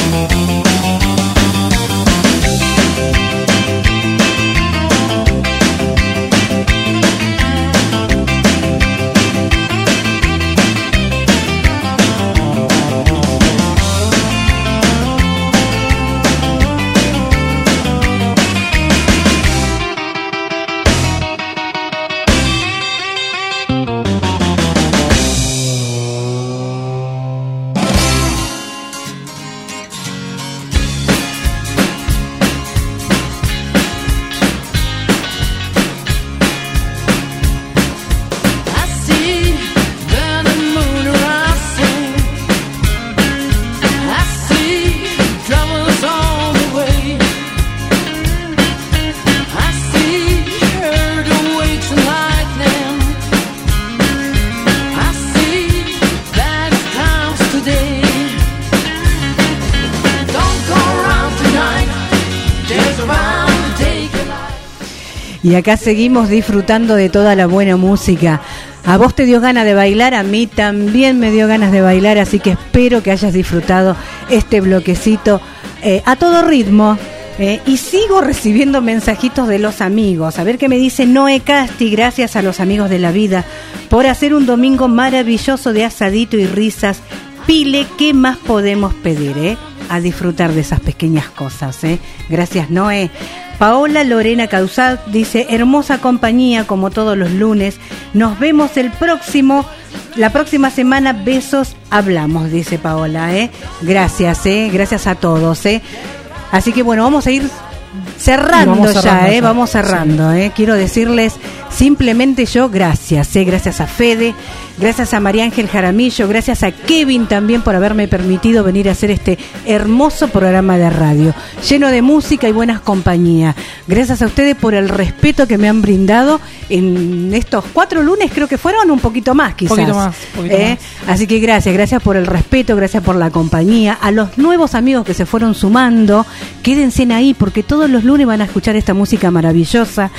Y acá seguimos disfrutando de toda la buena música. A vos te dio ganas de bailar, a mí también me dio ganas de bailar, así que espero que hayas disfrutado este bloquecito eh, a todo ritmo. Eh, y sigo recibiendo mensajitos de los amigos. A ver qué me dice Noé Casti. Gracias a los amigos de la vida por hacer un domingo maravilloso de asadito y risas. Pile, ¿qué más podemos pedir, eh? A disfrutar de esas pequeñas cosas, eh. Gracias, Noé. Paola Lorena Causat dice, hermosa compañía como todos los lunes. Nos vemos el próximo, la próxima semana. Besos, hablamos, dice Paola, eh. Gracias, eh. Gracias a todos, eh. Así que bueno, vamos a ir cerrando, vamos cerrando ya, eh. Ya. Vamos cerrando, sí. eh. Quiero decirles simplemente yo gracias, eh. Gracias a Fede, gracias a María Ángel Jaramillo, gracias a Kevin también por haberme permitido venir a hacer este hermoso programa de radio, lleno de música y buenas compañías. Gracias a ustedes por el respeto que me han brindado en estos cuatro lunes, creo que fueron un poquito más quizás.
Un poquito más, poquito
¿eh?
más.
Así que gracias, gracias por el respeto, gracias por la compañía. A los nuevos amigos que se fueron sumando, quédense ahí porque todos los lunes van a escuchar esta música maravillosa,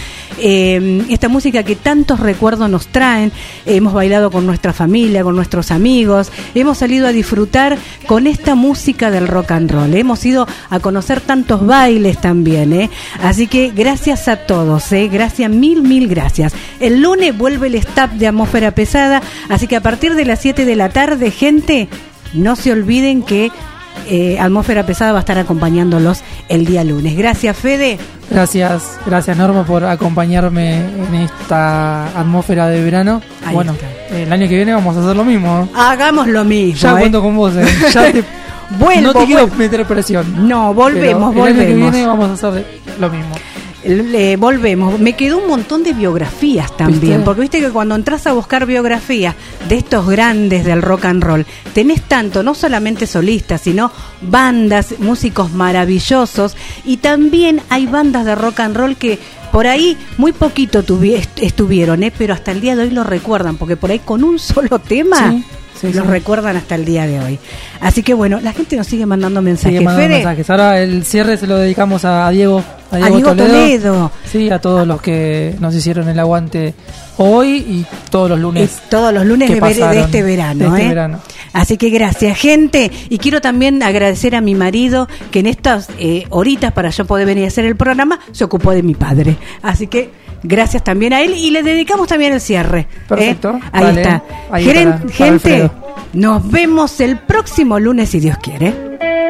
eh, esta música que tantos recuerdos nos traen. Eh, hemos bailado con nuestra familia, con nuestros amigos, hemos salido a disfrutar con esta música del rock and roll, hemos ido a conocer tantos bailes también, ¿eh? Así que gracias a todos, ¿eh? Gracias, mil, mil gracias. El lunes vuelve el staff de Atmósfera Pesada, así que a partir de las siete de la tarde, gente, no se olviden que eh, Atmósfera Pesada va a estar acompañándolos el día lunes. Gracias, Fede.
Gracias, gracias Norma por acompañarme en esta atmósfera de verano. Ahí bueno, está. El año que viene vamos a hacer lo mismo.
Hagamos lo mismo.
Ya
¿eh?
cuento con vos. Eh. Ya te,
vuelvo,
no te quiero
vuelvo.
meter presión.
No, volvemos,
Pero el
volvemos.
año que viene vamos a hacer lo mismo.
Le, volvemos. Me quedó un montón de biografías también, ¿viste? Porque viste que cuando entras a buscar biografías de estos grandes del rock and roll, tenés tanto, no solamente solistas, sino bandas, músicos maravillosos, y también hay bandas de rock and roll que por ahí muy poquito tuvi- estuvieron, ¿eh? Pero hasta el día de hoy lo recuerdan, porque por ahí con un solo tema... Sí. Sí, los sí. recuerdan hasta el día de hoy. Así que bueno, la gente nos sigue mandando mensajes.
Sigue mandando
Fede.
mensajes. Ahora el cierre se lo dedicamos a Diego, a Diego,
a Diego
Toledo.
Toledo.
Sí, a todos los que nos hicieron el aguante hoy y todos los lunes.
Es todos los lunes de, ver, de este verano.
De este
¿eh?
verano.
Así que gracias, gente. Y quiero también agradecer a mi marido que en estas eh, horitas para yo poder venir a hacer el programa se ocupó de mi padre. Así que gracias también a él y le dedicamos también el cierre.
Perfecto.
¿eh? Ahí
Dale.
está.
Ahí
Gen-
para, para
gente,
Alfredo.
nos vemos el próximo lunes si Dios quiere.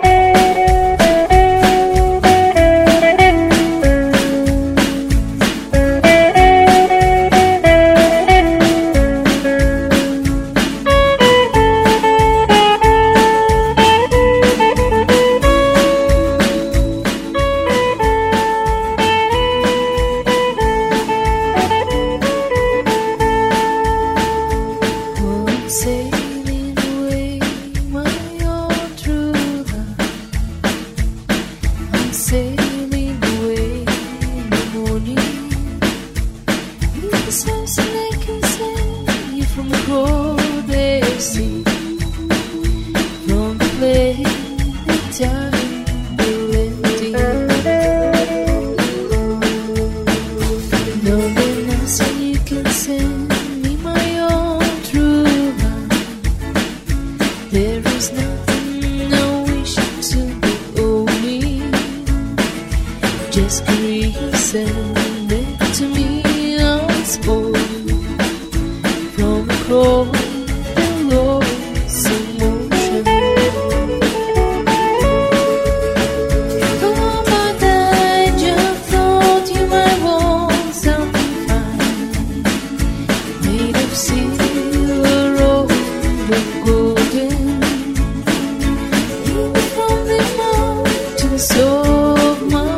Sailing away when you're through the I'm sailing away in the morning. It's something I can say from across
Just curious and next to me unspoiled from across the lonesome ocean. Come by that, just thought you might want something fine, made of silver or of golden. From the mountains of my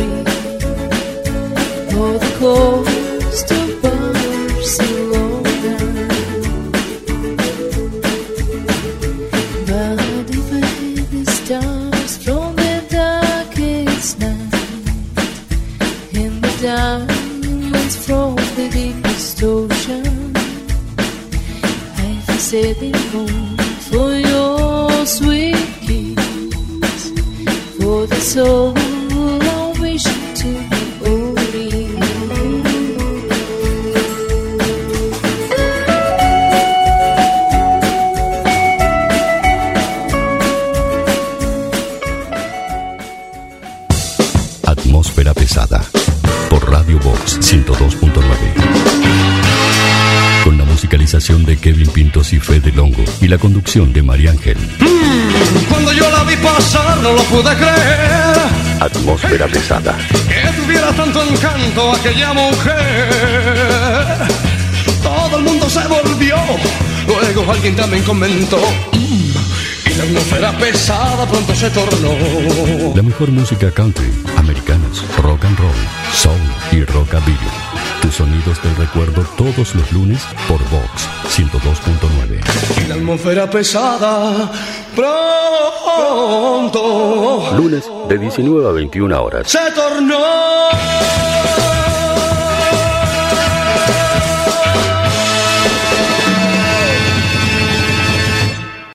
or the coast of Barcelona. But if I had the stars from the darkest night and the diamonds from the deepest ocean, I'd be sailing home for your sweet kiss, for the soul I wish to be.
Atmósfera pesada por Radio Box ciento dos punto nueve. Con la musicalización de Kevin Pintos y Fede Longo y la conducción de María Ángel.
Mm, cuando yo la vi pasar no lo pude creer.
Atmósfera pesada.
Que tuviera tanto encanto aquella mujer. Todo el mundo se volvió. Luego alguien también comentó. Mm, y la atmósfera pesada pronto se tornó.
La mejor música country, americanos, rock and roll, soul y rockabilly. Tus sonidos del recuerdo todos los lunes por Vox ciento dos punto nueve.
Y la atmósfera pesada pronto
lunes de diecinueve a veintiuna horas.
se tornó.